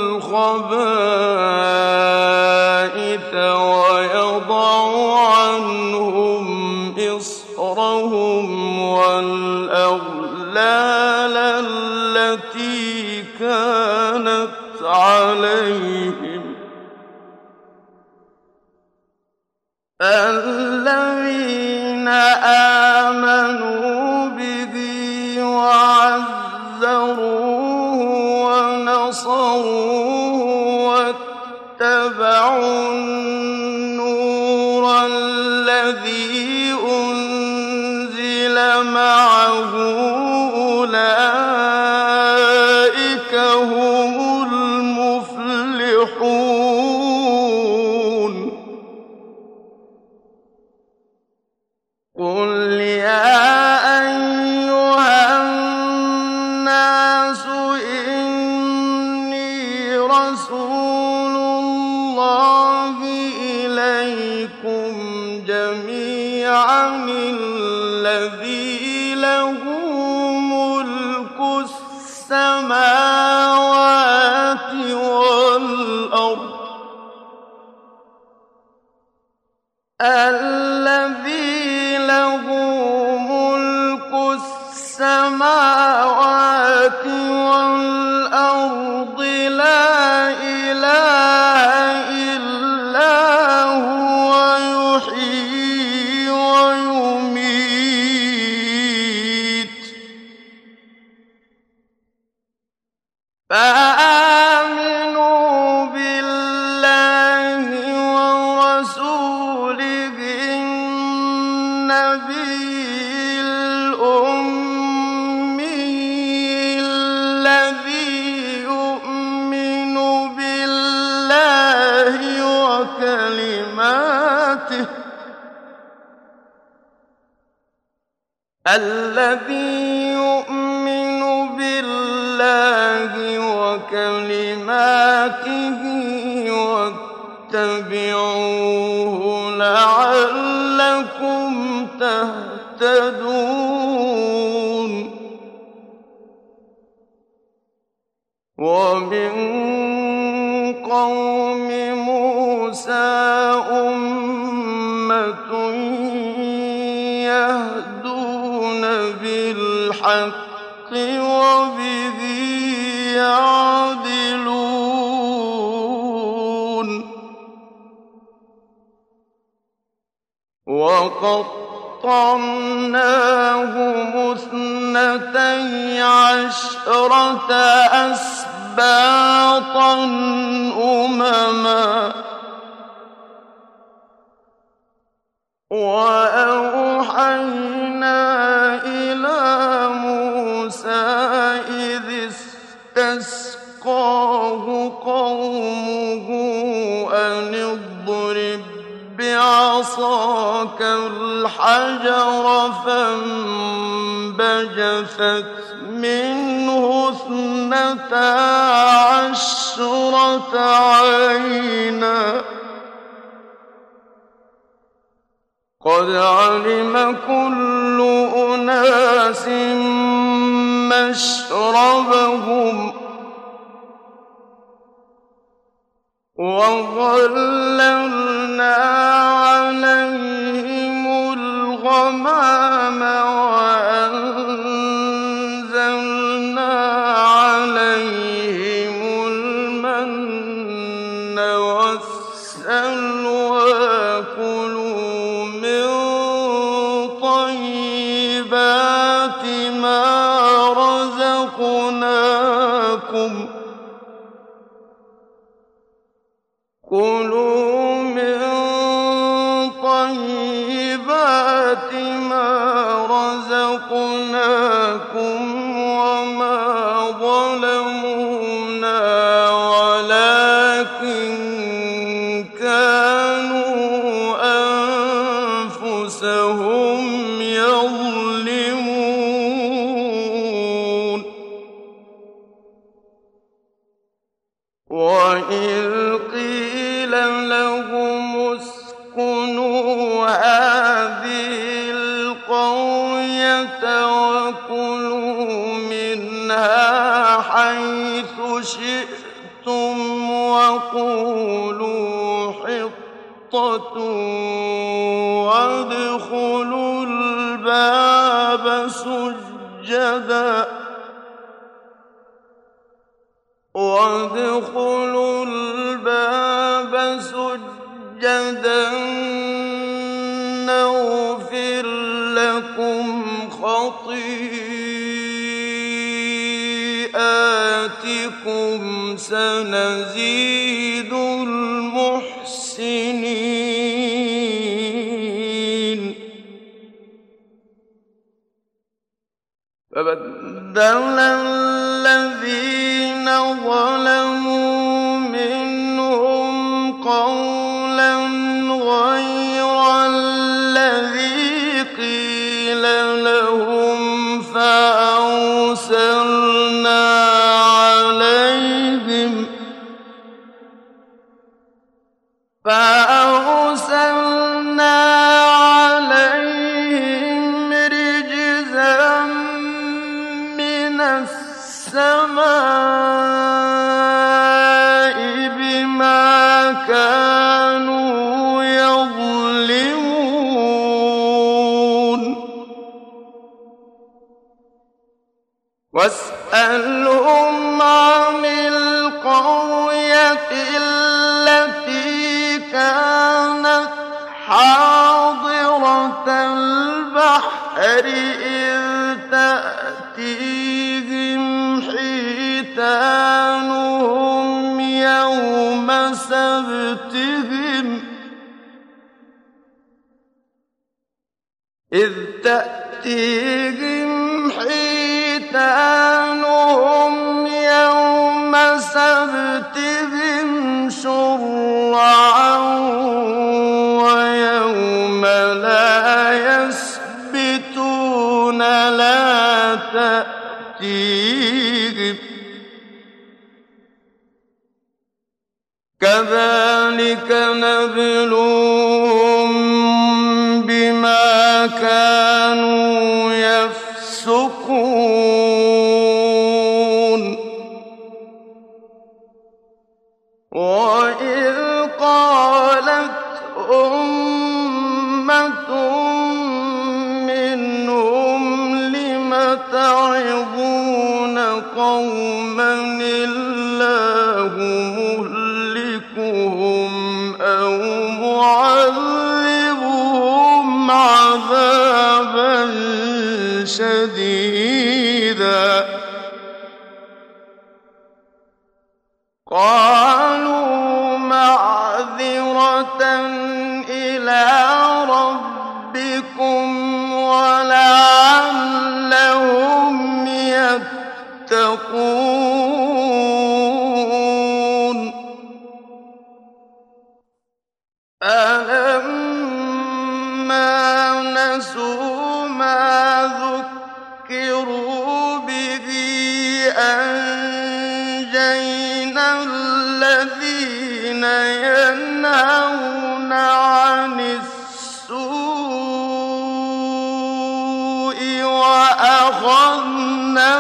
الخبائث ويضع عنهم إصرهم والأغلال التي كانت عليهم الذين آمنوا به وعزروه ونصروه واتبعوا النور الذي أنزل معه رَسُولُ اللَّهِ إِلَيْكُمْ جَمِيعًا الَّذِي لَهُ مُلْكُ السَّمَاوَاتِ وَالْأَرْضِ الَّذِي لَهُ مُلْكُ السَّمَاوَاتِ وَالْأَرْضِ لَا إِلَٰهَ إِلَّا هُوَ يُحْيِي وَيُمِيتُ فآمنوا بالله ورسوله النبي الأمي الذي يؤمن بالله وكلماته واتبعوه لعلكم تهتدون ومن قوم موسى أمة يهدون بالحق وبه يعدلون وقطعناهم اثنتي عشرة أسباطا أمما وأوحينا إلى موسى إذ استسقاه قومه أن اضرب بعصاك الحجر فانبجست منه اثنتا عشرة عينا قد علم كل أناس مشربهم وظللنا عليهم الغمام وأنزلنا عليهم المن والسلوى كلوا من طيبات ما رزقناكم وما ظلمونا ولكن كانوا أنفسهم يظلمون وإذ قيل لهم اسكنوا هذه القرية وكلوا منها حيث شئتم وقولوا حطة وادخلوا الباب سجدا نغفر لكم خطيئاتكم سنزيد المحسنين فبدل الذين ظلموا منهم قولا غير الذي قيل لهم بما كانوا يظلمون واسألهم عن القرية التي كانت حاضرة البحر إذ تأتيهم حيتانهم يوم سبتهم شرعا ويوم لا يسبتون لا تأتيهم كذلك نبلوهم بما كانوا يفسقون وإذ قالت أمة منهم لم تعظون قوما الله مهلكهم أو معذبهم عذابا شديدا قالوا معذرة إلى ربكم ولعلهم يتقون فلما نسوا ما ذكروا به أنجينا الذين ينهون عن السوء وأخذنا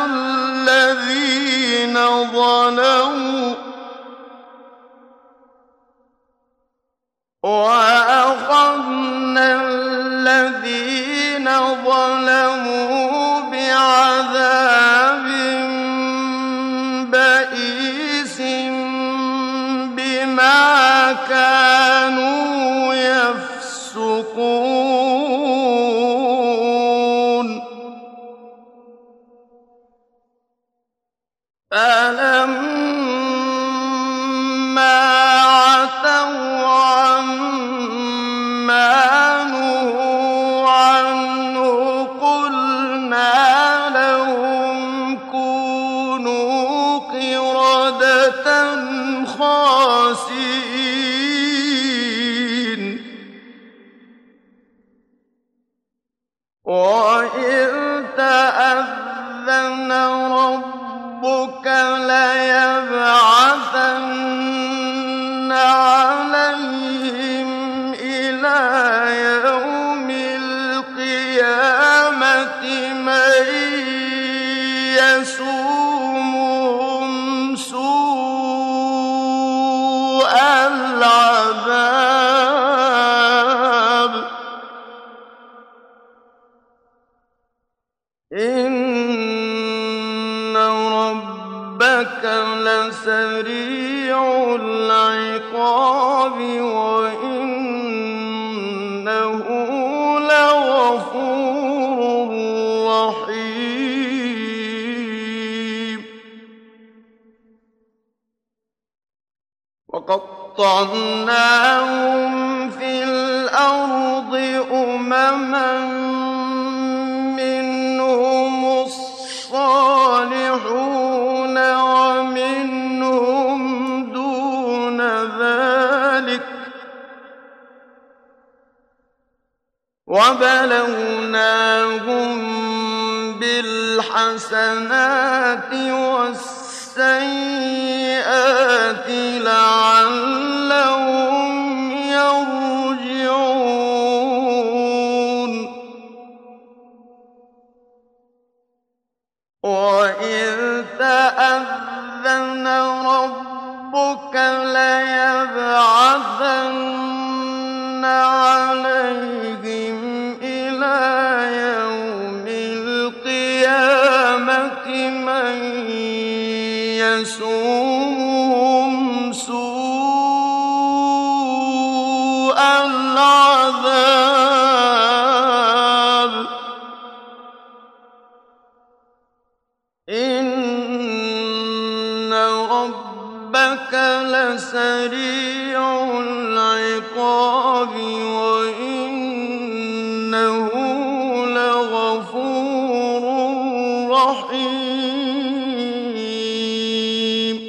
الذين ظلموا بعذاب بئيس بما كانوا يفسقون فلما عتوا عما نهوا عنه قلنا لهم كونوا قردة خاسئين وإذ تأذن ربك ليبعثن عليهم إلى يوم القيامة من يسومهم سوء العذاب إن ربك لسريع العقاب وإنه لغفور رحيم وقطعناهم في الأرض أمما منهم الصالحون ومنهم دون ذلك وبلوناهم بالحسنات والسيئات لعلهم يرجعون وإذ تأذن يسومهم سوء العذاب إن ربك لسريع العقاب وإنه لغفور رحيم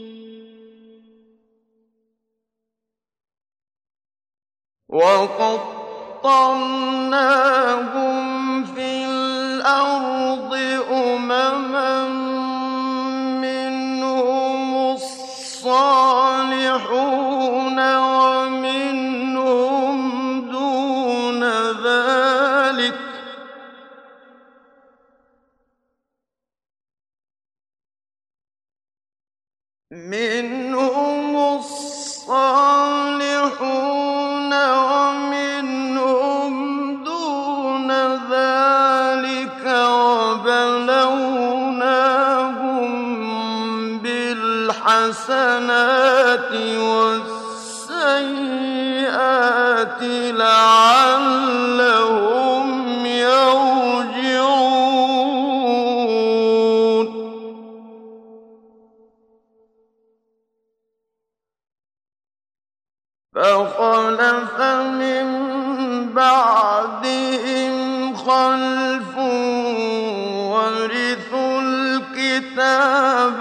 وقطعناهم في الأرض أمما منهم الصالحون ومنهم دون ذلك وبلوناهم بالحسنات والسيئات لعلهم يرجعون فخلف من بعدهم خلف ورثوا الكتاب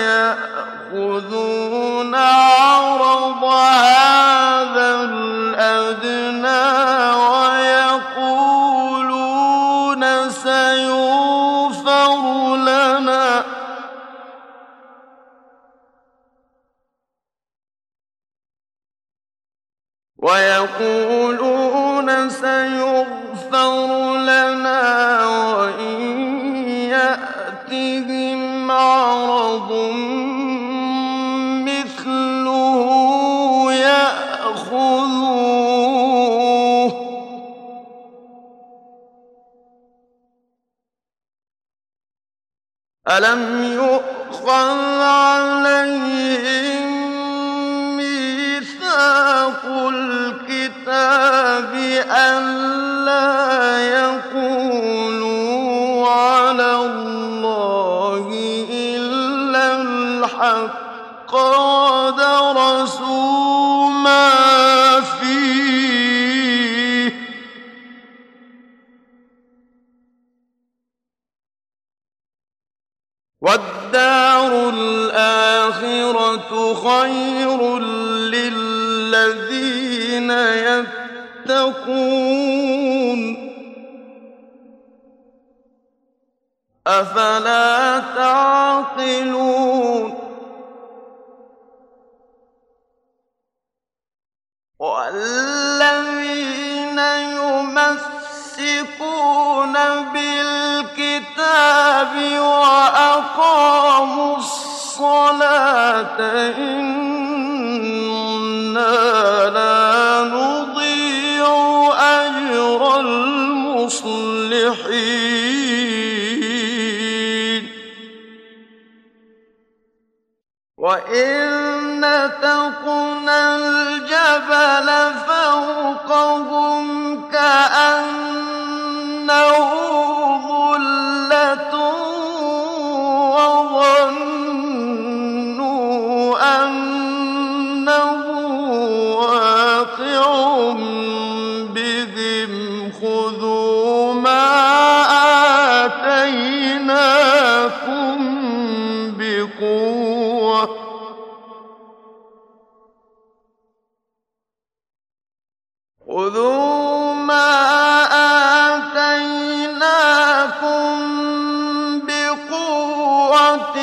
يأخذون عرض هذا الأدنى ويقولون سيغفر لنا وإن يأتهم عرض مثله يأخذوه ألم يؤخذ عليهم ميثاق الكتاب ألا يقولوا على الله إلا الحق ودرسوا ما فيه والدار الآخرة خير للذين يتقون أفلا تعقلون والذين يمسكون بالكتاب وأقاموا الصلاة إنا لا نضيع أجر المصلحين وإذ نتقنا الجبل فوقهم كأنه ظلة وظنوا أنه واقع بهم خذوا ما آتيناكم بقوة خذوا ما آتيناكم بقوة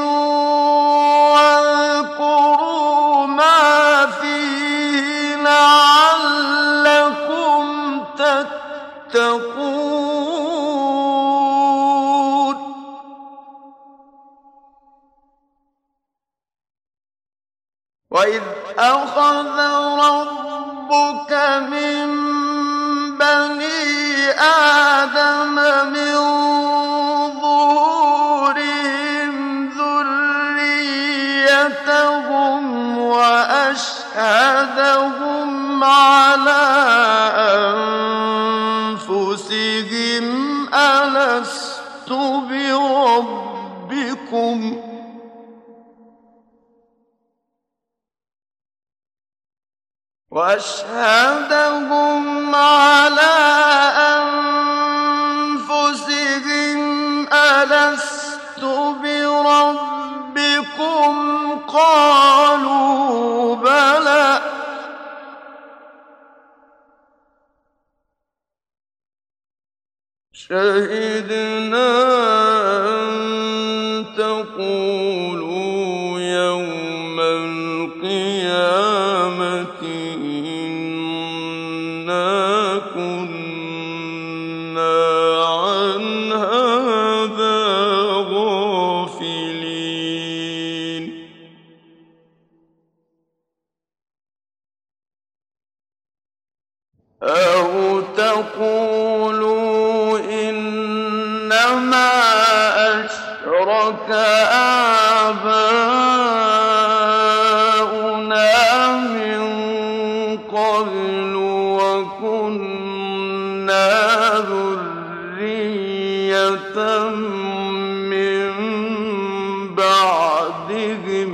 واذكروا ما فيه لعلكم تتقون وإذ أخذ ربك من بني آدم من ظهورهم ذريتهم ذريتهم وأشهدهم على أنفسهم ألست بربكم وأشهدهم على أنفسهم ألست بربكم قالوا بلى شهدنا أن تقولوا يوم القيامة إنا كنا عن هذا غافلين أو تقولوا إنما أشرك آباؤنا من قبل وكنا ذرية من بعدهم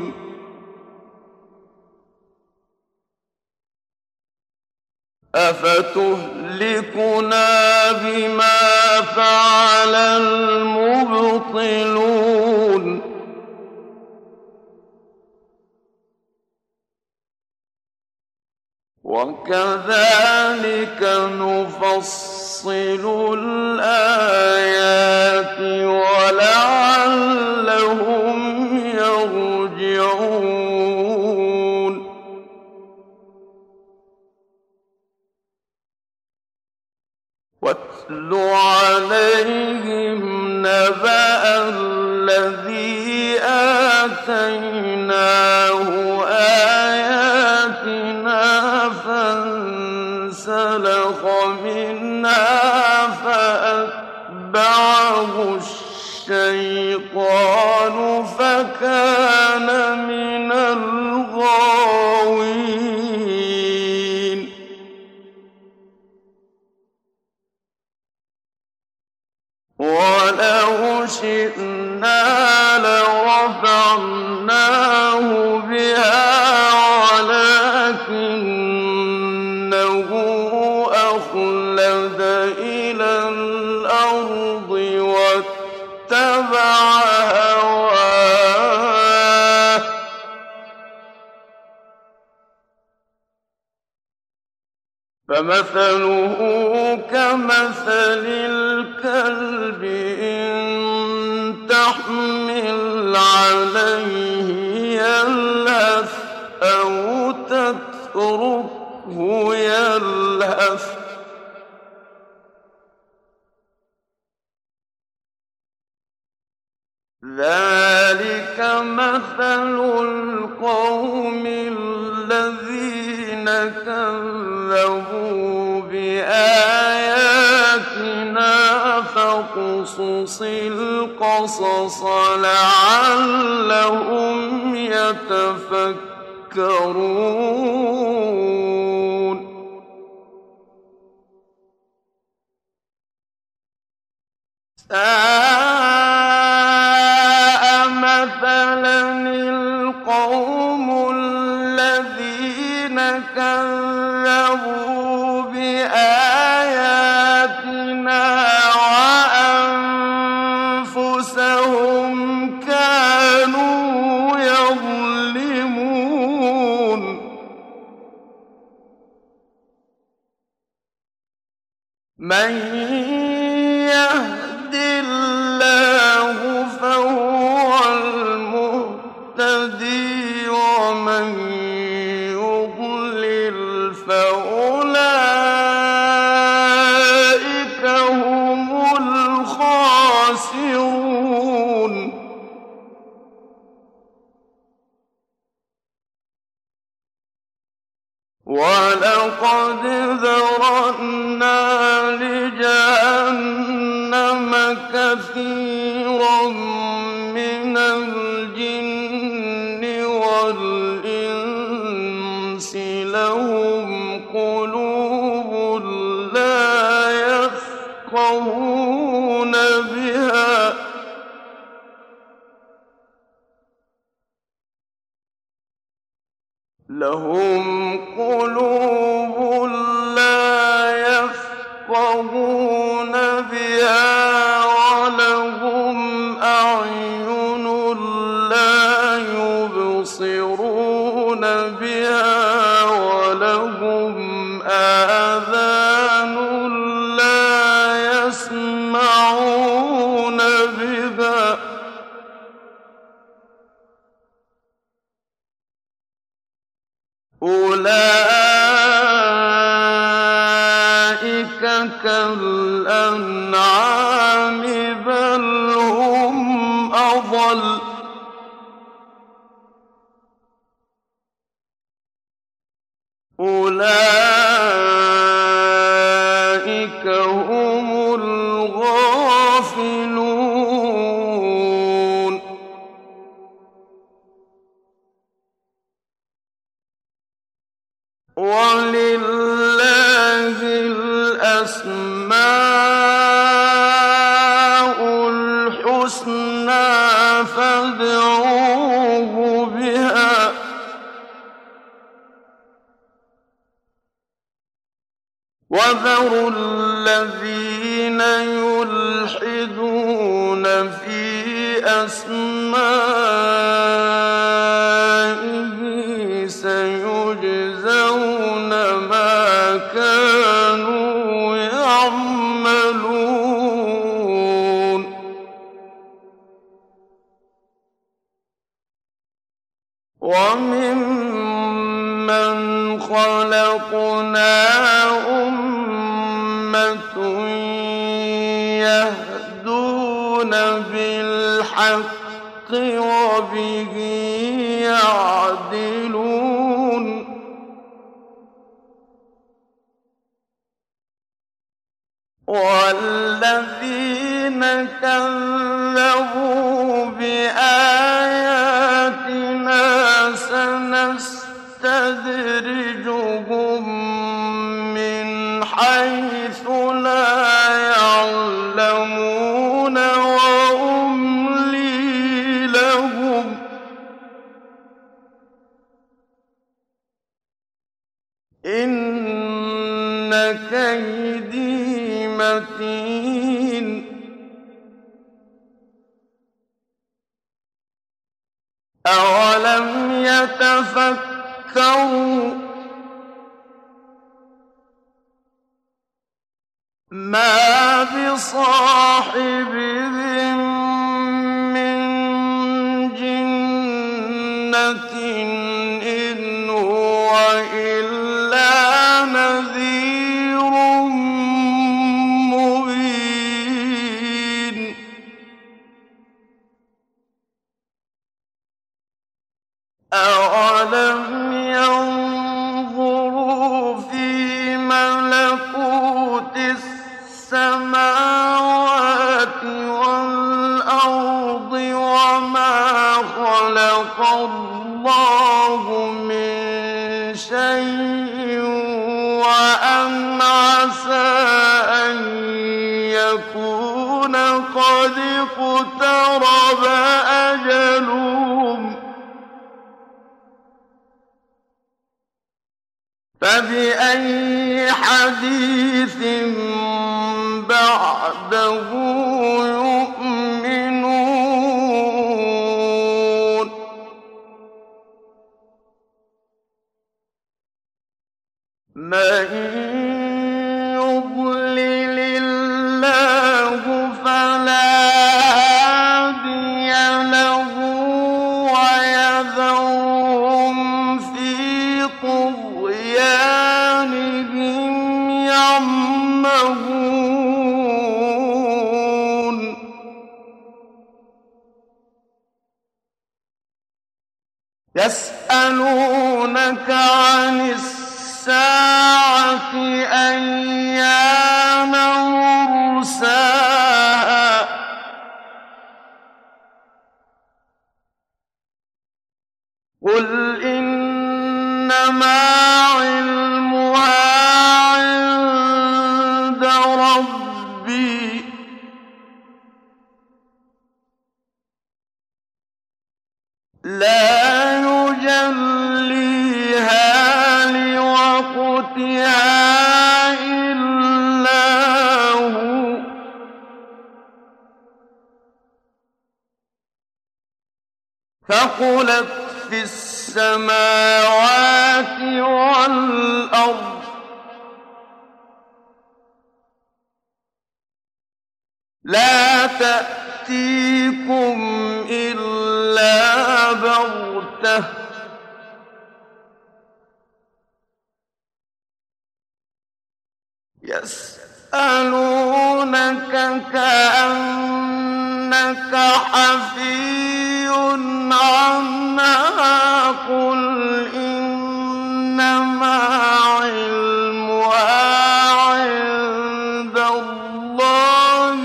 أفتهلكنا بما فعل المبطلون وكذلك نفصل الآيات ولعلهم يرجعون واتل عليهم نبأ الذي آتيناه آياتنا فانسلخ منها فأتبعه الشيطان فكان من الغاوين ولو شئنا لرفعناه بها ولكنه أخلد إلى الأرض واتبع هواه فمثله كمثل الكلب إن تحمل عليه يلهث أو تتركه يلهث ذلك مثل القوم الذين كذبوا بآياتنا فاقصص القصص لعلهم يتفكرون ساء مثلا القوم الذين كذبوا بآياتنا وأنفسهم كانوا يظلمون من يهد الله فهو المهتدي ومن يضلل فأولئك هم الخاسرون ولقد ذرأنا لجهنم كثيرا من الجن لهم قلوب لا يفقهون بها ولهم أعين لا يبصرون بها ولهم آذان لا يسمعون بها أولئك كالأنعام بل هم أضل أولئك هم الغافلون ولله الأسماء الحسنى فادعوه بها وذروا الذين يلحدون في أسمائه سيجزون ما كانوا يعملون وممن خلقنا أمة يهدون بالحق وبه يعدلون والذين كذبوا بآياتنا سنستدرجهم من حيث لا يعلمون وأملي لهم إن كيدي متين أولم يتفكروا ما بصاحبهم من جنة إن هو إلا نذير مبين أولم ينظروا في ملكوت السماوات والأرض وما خلق الله من شيء وأن عسى أن يكون قد اقترب أجلهم فبأي حديث بعده يؤمنون من يضلل الله فلا هادي له ويذرهم في طغيانهم يعمهون يسألونك عن الساعة أيان مرساها قل إنما علمها عند ربي لا يجليها ثقلت في السماوات والأرض لا تأتيكم إلا بغتة يسألونك كأنك حفي عنها قل إنما علمها عند الله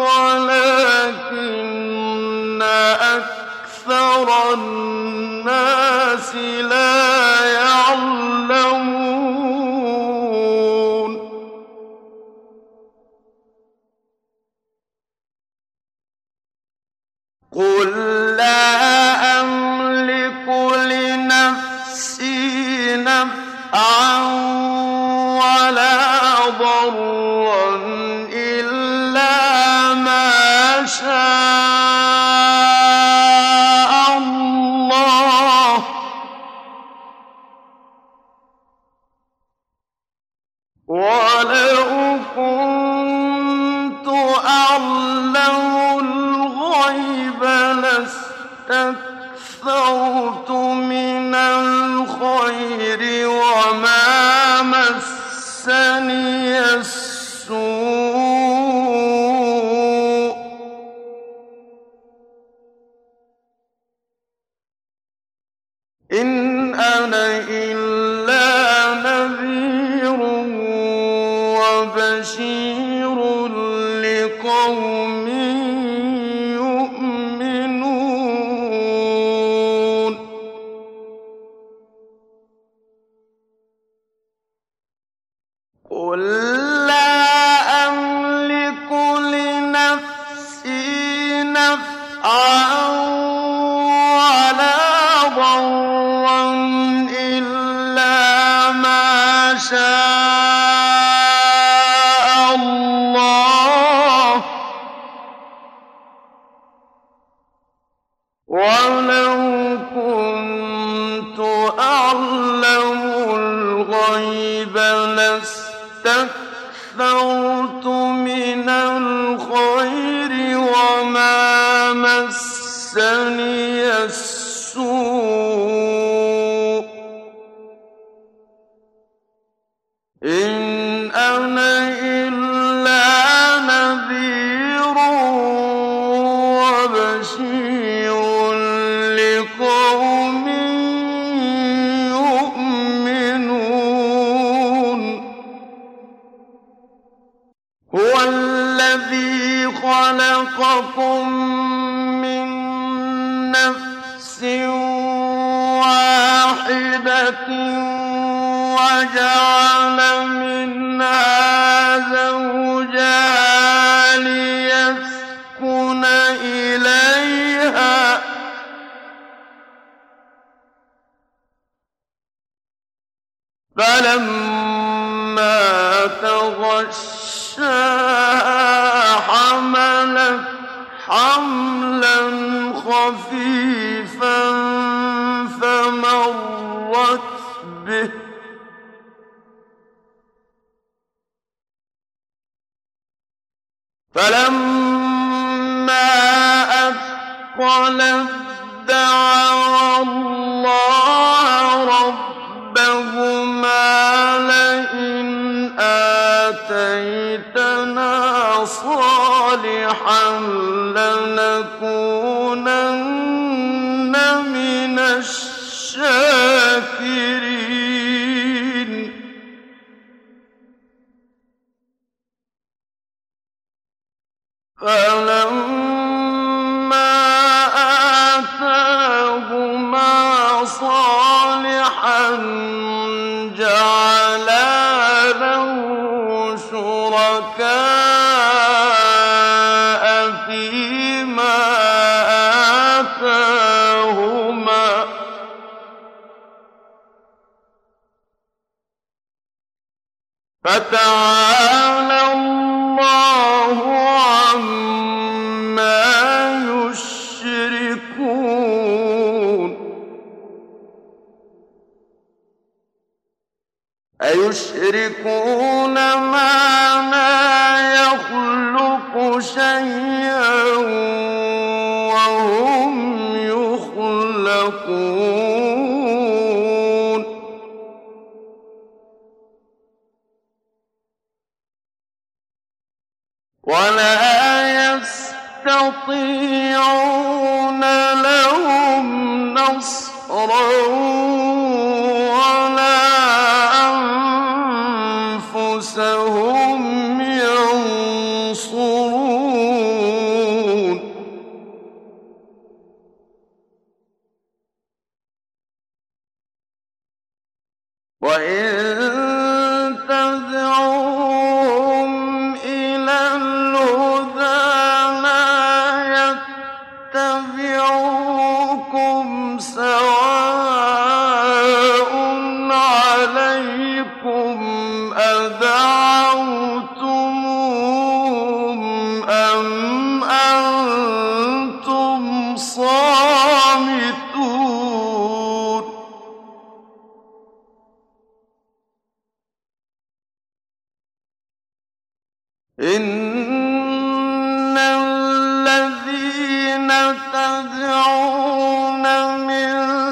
ولكن أكثر الناس لا يعلمون قل لا أملك لنفسي نفعا ولا ضرا إلا ما شاء الله ولو كنت أعلم الغيب لاستكثرت من الخير وما مسني السوء إن أنا إلا نذير وبشير لقوم يؤمنون قل لا أملك لنفسي نفعا ولا ضرا إلا ما شاء الله ولو كنت أعلم الغيب لاستكثرت من الخير وما مسني السوء إن أنا إلا نذير وبشير لقوم يؤمنون هو الذي خلقكم من نفس واحدة وجعل منها زوجها ليسكن إليها فلما تغشاها حملت حملا خفيفا فمرت به فلما أثقلت دعوا الله ربهما لئن آتيتنا صالحا لنكونن من الشاكرين فلما آتاهما صالحا جعلا له شركاء فيما آتاهما فتعالى الله عما يشركون أَيُشْرِكُونَ مَا لَا يَخْلُقُ شَيْئًا وَهُمْ يُخْلَقُونَ وَلَا يَسْتَطِيعُونَ لَهُمْ نَصْرًا وَلَا أَنفُسَهُمْ يَنصُرُونَ وَإِن تَدْعُوهُمْ إِلَى الْهُدَىٰ لَا يَتَّبِعُوكُمْ سَوَاءٌ عَلَيْكُمْ أَدَعَوْتُمُوهُمْ أَمْ أَنتُمْ صَامِتُونَ إِنَّ الَّذِينَ تَدْعُونَ مِن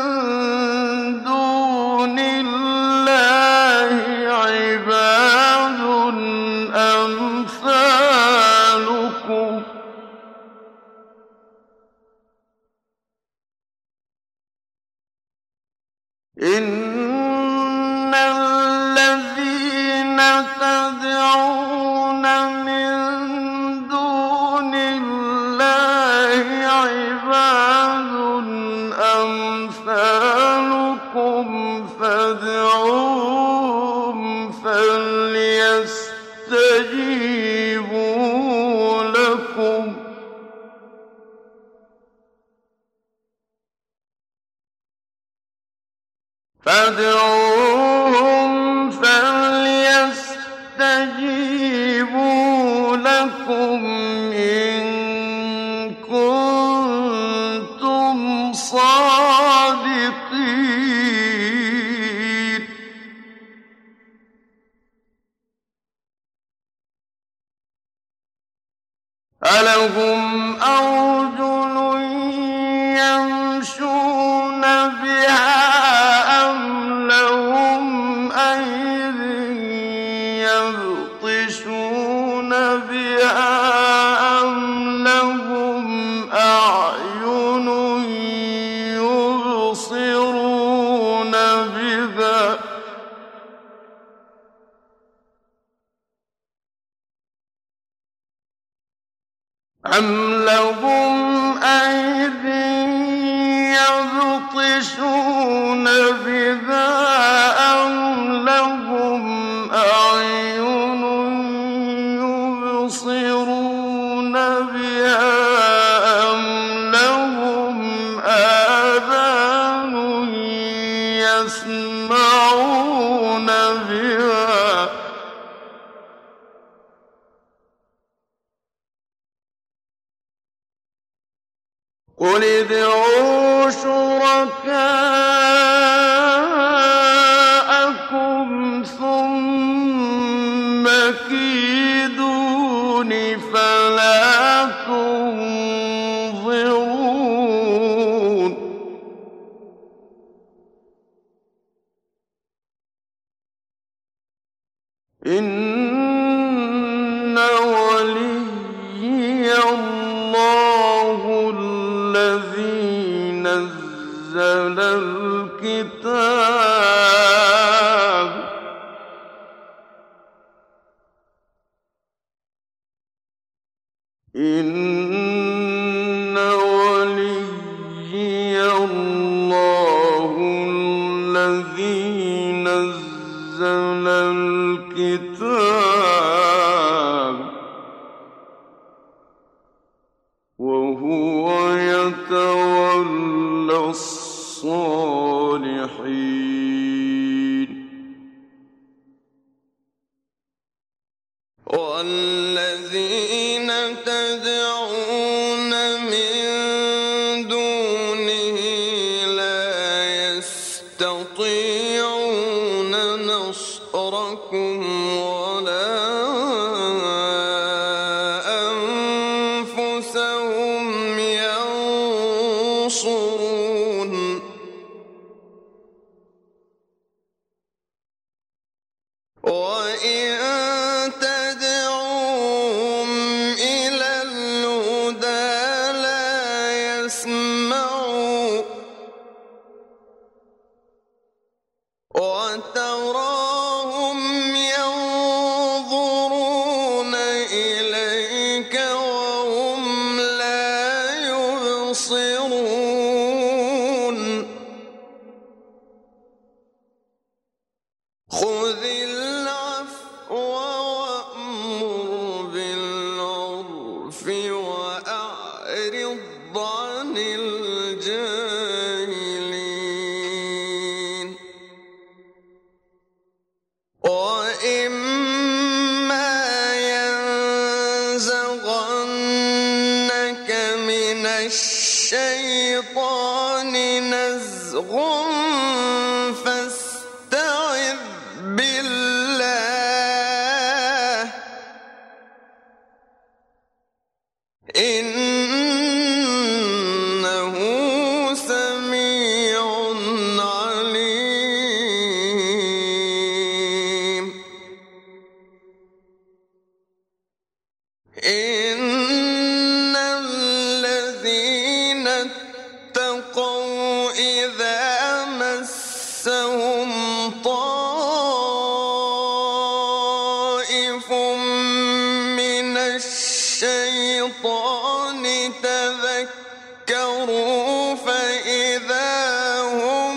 دُونِ اللَّهِ عِبَادٌ أَمْثَالُكُمْ إِنَّ الَّذِينَ تَدْعُونَ مِن دُونِ اللَّهِ عِبَادٌ أَمْثَالُكُمْ فَادْعُوهُمْ فَلْيَسْتَجِيبُوا لَكُمْ إِن كُنتُمْ صَادِقِينَ أَلَهُمْ أَرْجُلٌ يَمْشُونَ بِهَا أَمْ لَهُمْ أَيْدٍ يَبْطِشُونَ بِهَا أَمْ لَهُمْ أَعْيُنٌ يُبْصِرُونَ بِهَا أَمْ لَهُمْ أَيْدٍ يَبْطِشُونَ بِهَا أَمْ لَهُمْ أَعْيُنٌ يُبْصِرُونَ بِهَا أَمْ لَهُمْ آذَانٌ يَسْمَعُونَ بِهَا قُلِ ادْعُوا شُرَكَاءَكُمْ ثُمَّ كِيدُونِ فَلَا تُنظِرُونِ إِنَّ وَلِيِّيَ اللَّهُ الَّذِي نَزَّلَ الْكِتَابَ إِنَّ وَلِيِّيَ اللَّهُ الَّذِي نَزَّلَ الْكِتَابَ وَهُوَ يَتَوَلَّى الصَّالِحِينَ وَالَّذِينَ تَدْعُونَ مِن دُونِهِ لَا يَسْتَطِيعُونَ نَصْرَ أبصاركم ولا أنفسهم ينصرون وإن تدعوهم إلى الهدى لا يسمعوا وتراهم ينظرون إليك وهم لا يبصرون خذ العفو وأمر بالعرف وأعرض عن الجاهلين وإما ينزغنك من الشيطان نزغ فاستعذ بالله إنه سميع عليم إن الذين اتقوا إذا مسهم طائف من الشيطان تذكروا فإذا هم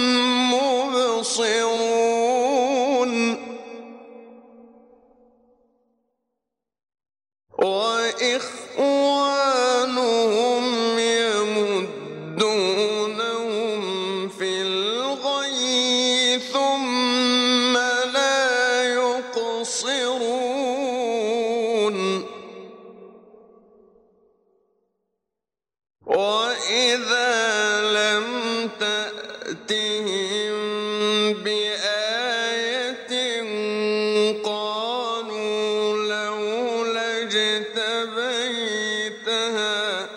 مبصرون وإخوانهم يمدونهم في الغي ثم لا يقصرون وإذا لم تأتهم بآية قالوا لولا اجتبيتها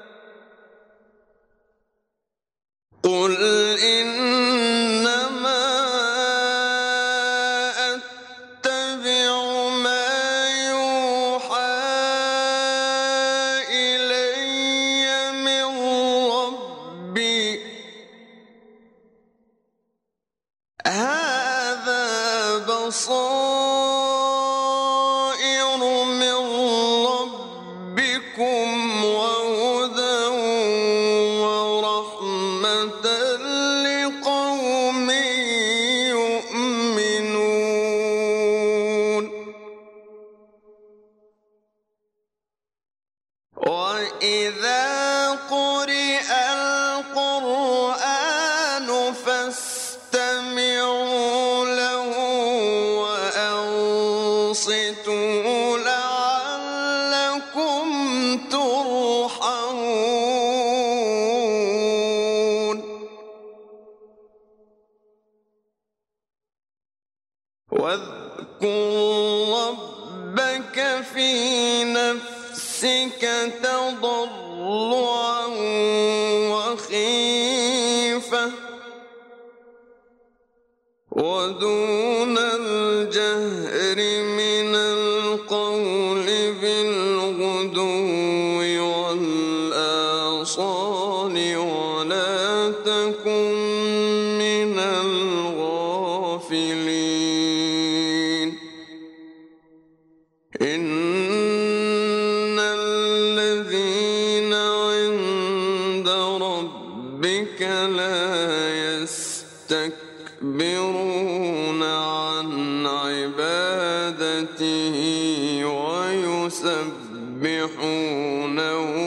قل إنما أتبع ما يوحى إلي من ربي هذا بصائر من ربكم وهدى ورحمة لقوم يؤمنون وإذا قرئ القرآن فاستمعوا له وأنصتوا لعلكم ترحمون واذكر ربك في نفسك تضرعا وخيفة ودون الجهر من القول بالغدو والآصال ولا تكن من الغافلين إن الذين عند ربك لا يستكبرون عن عبادته ويسبحونه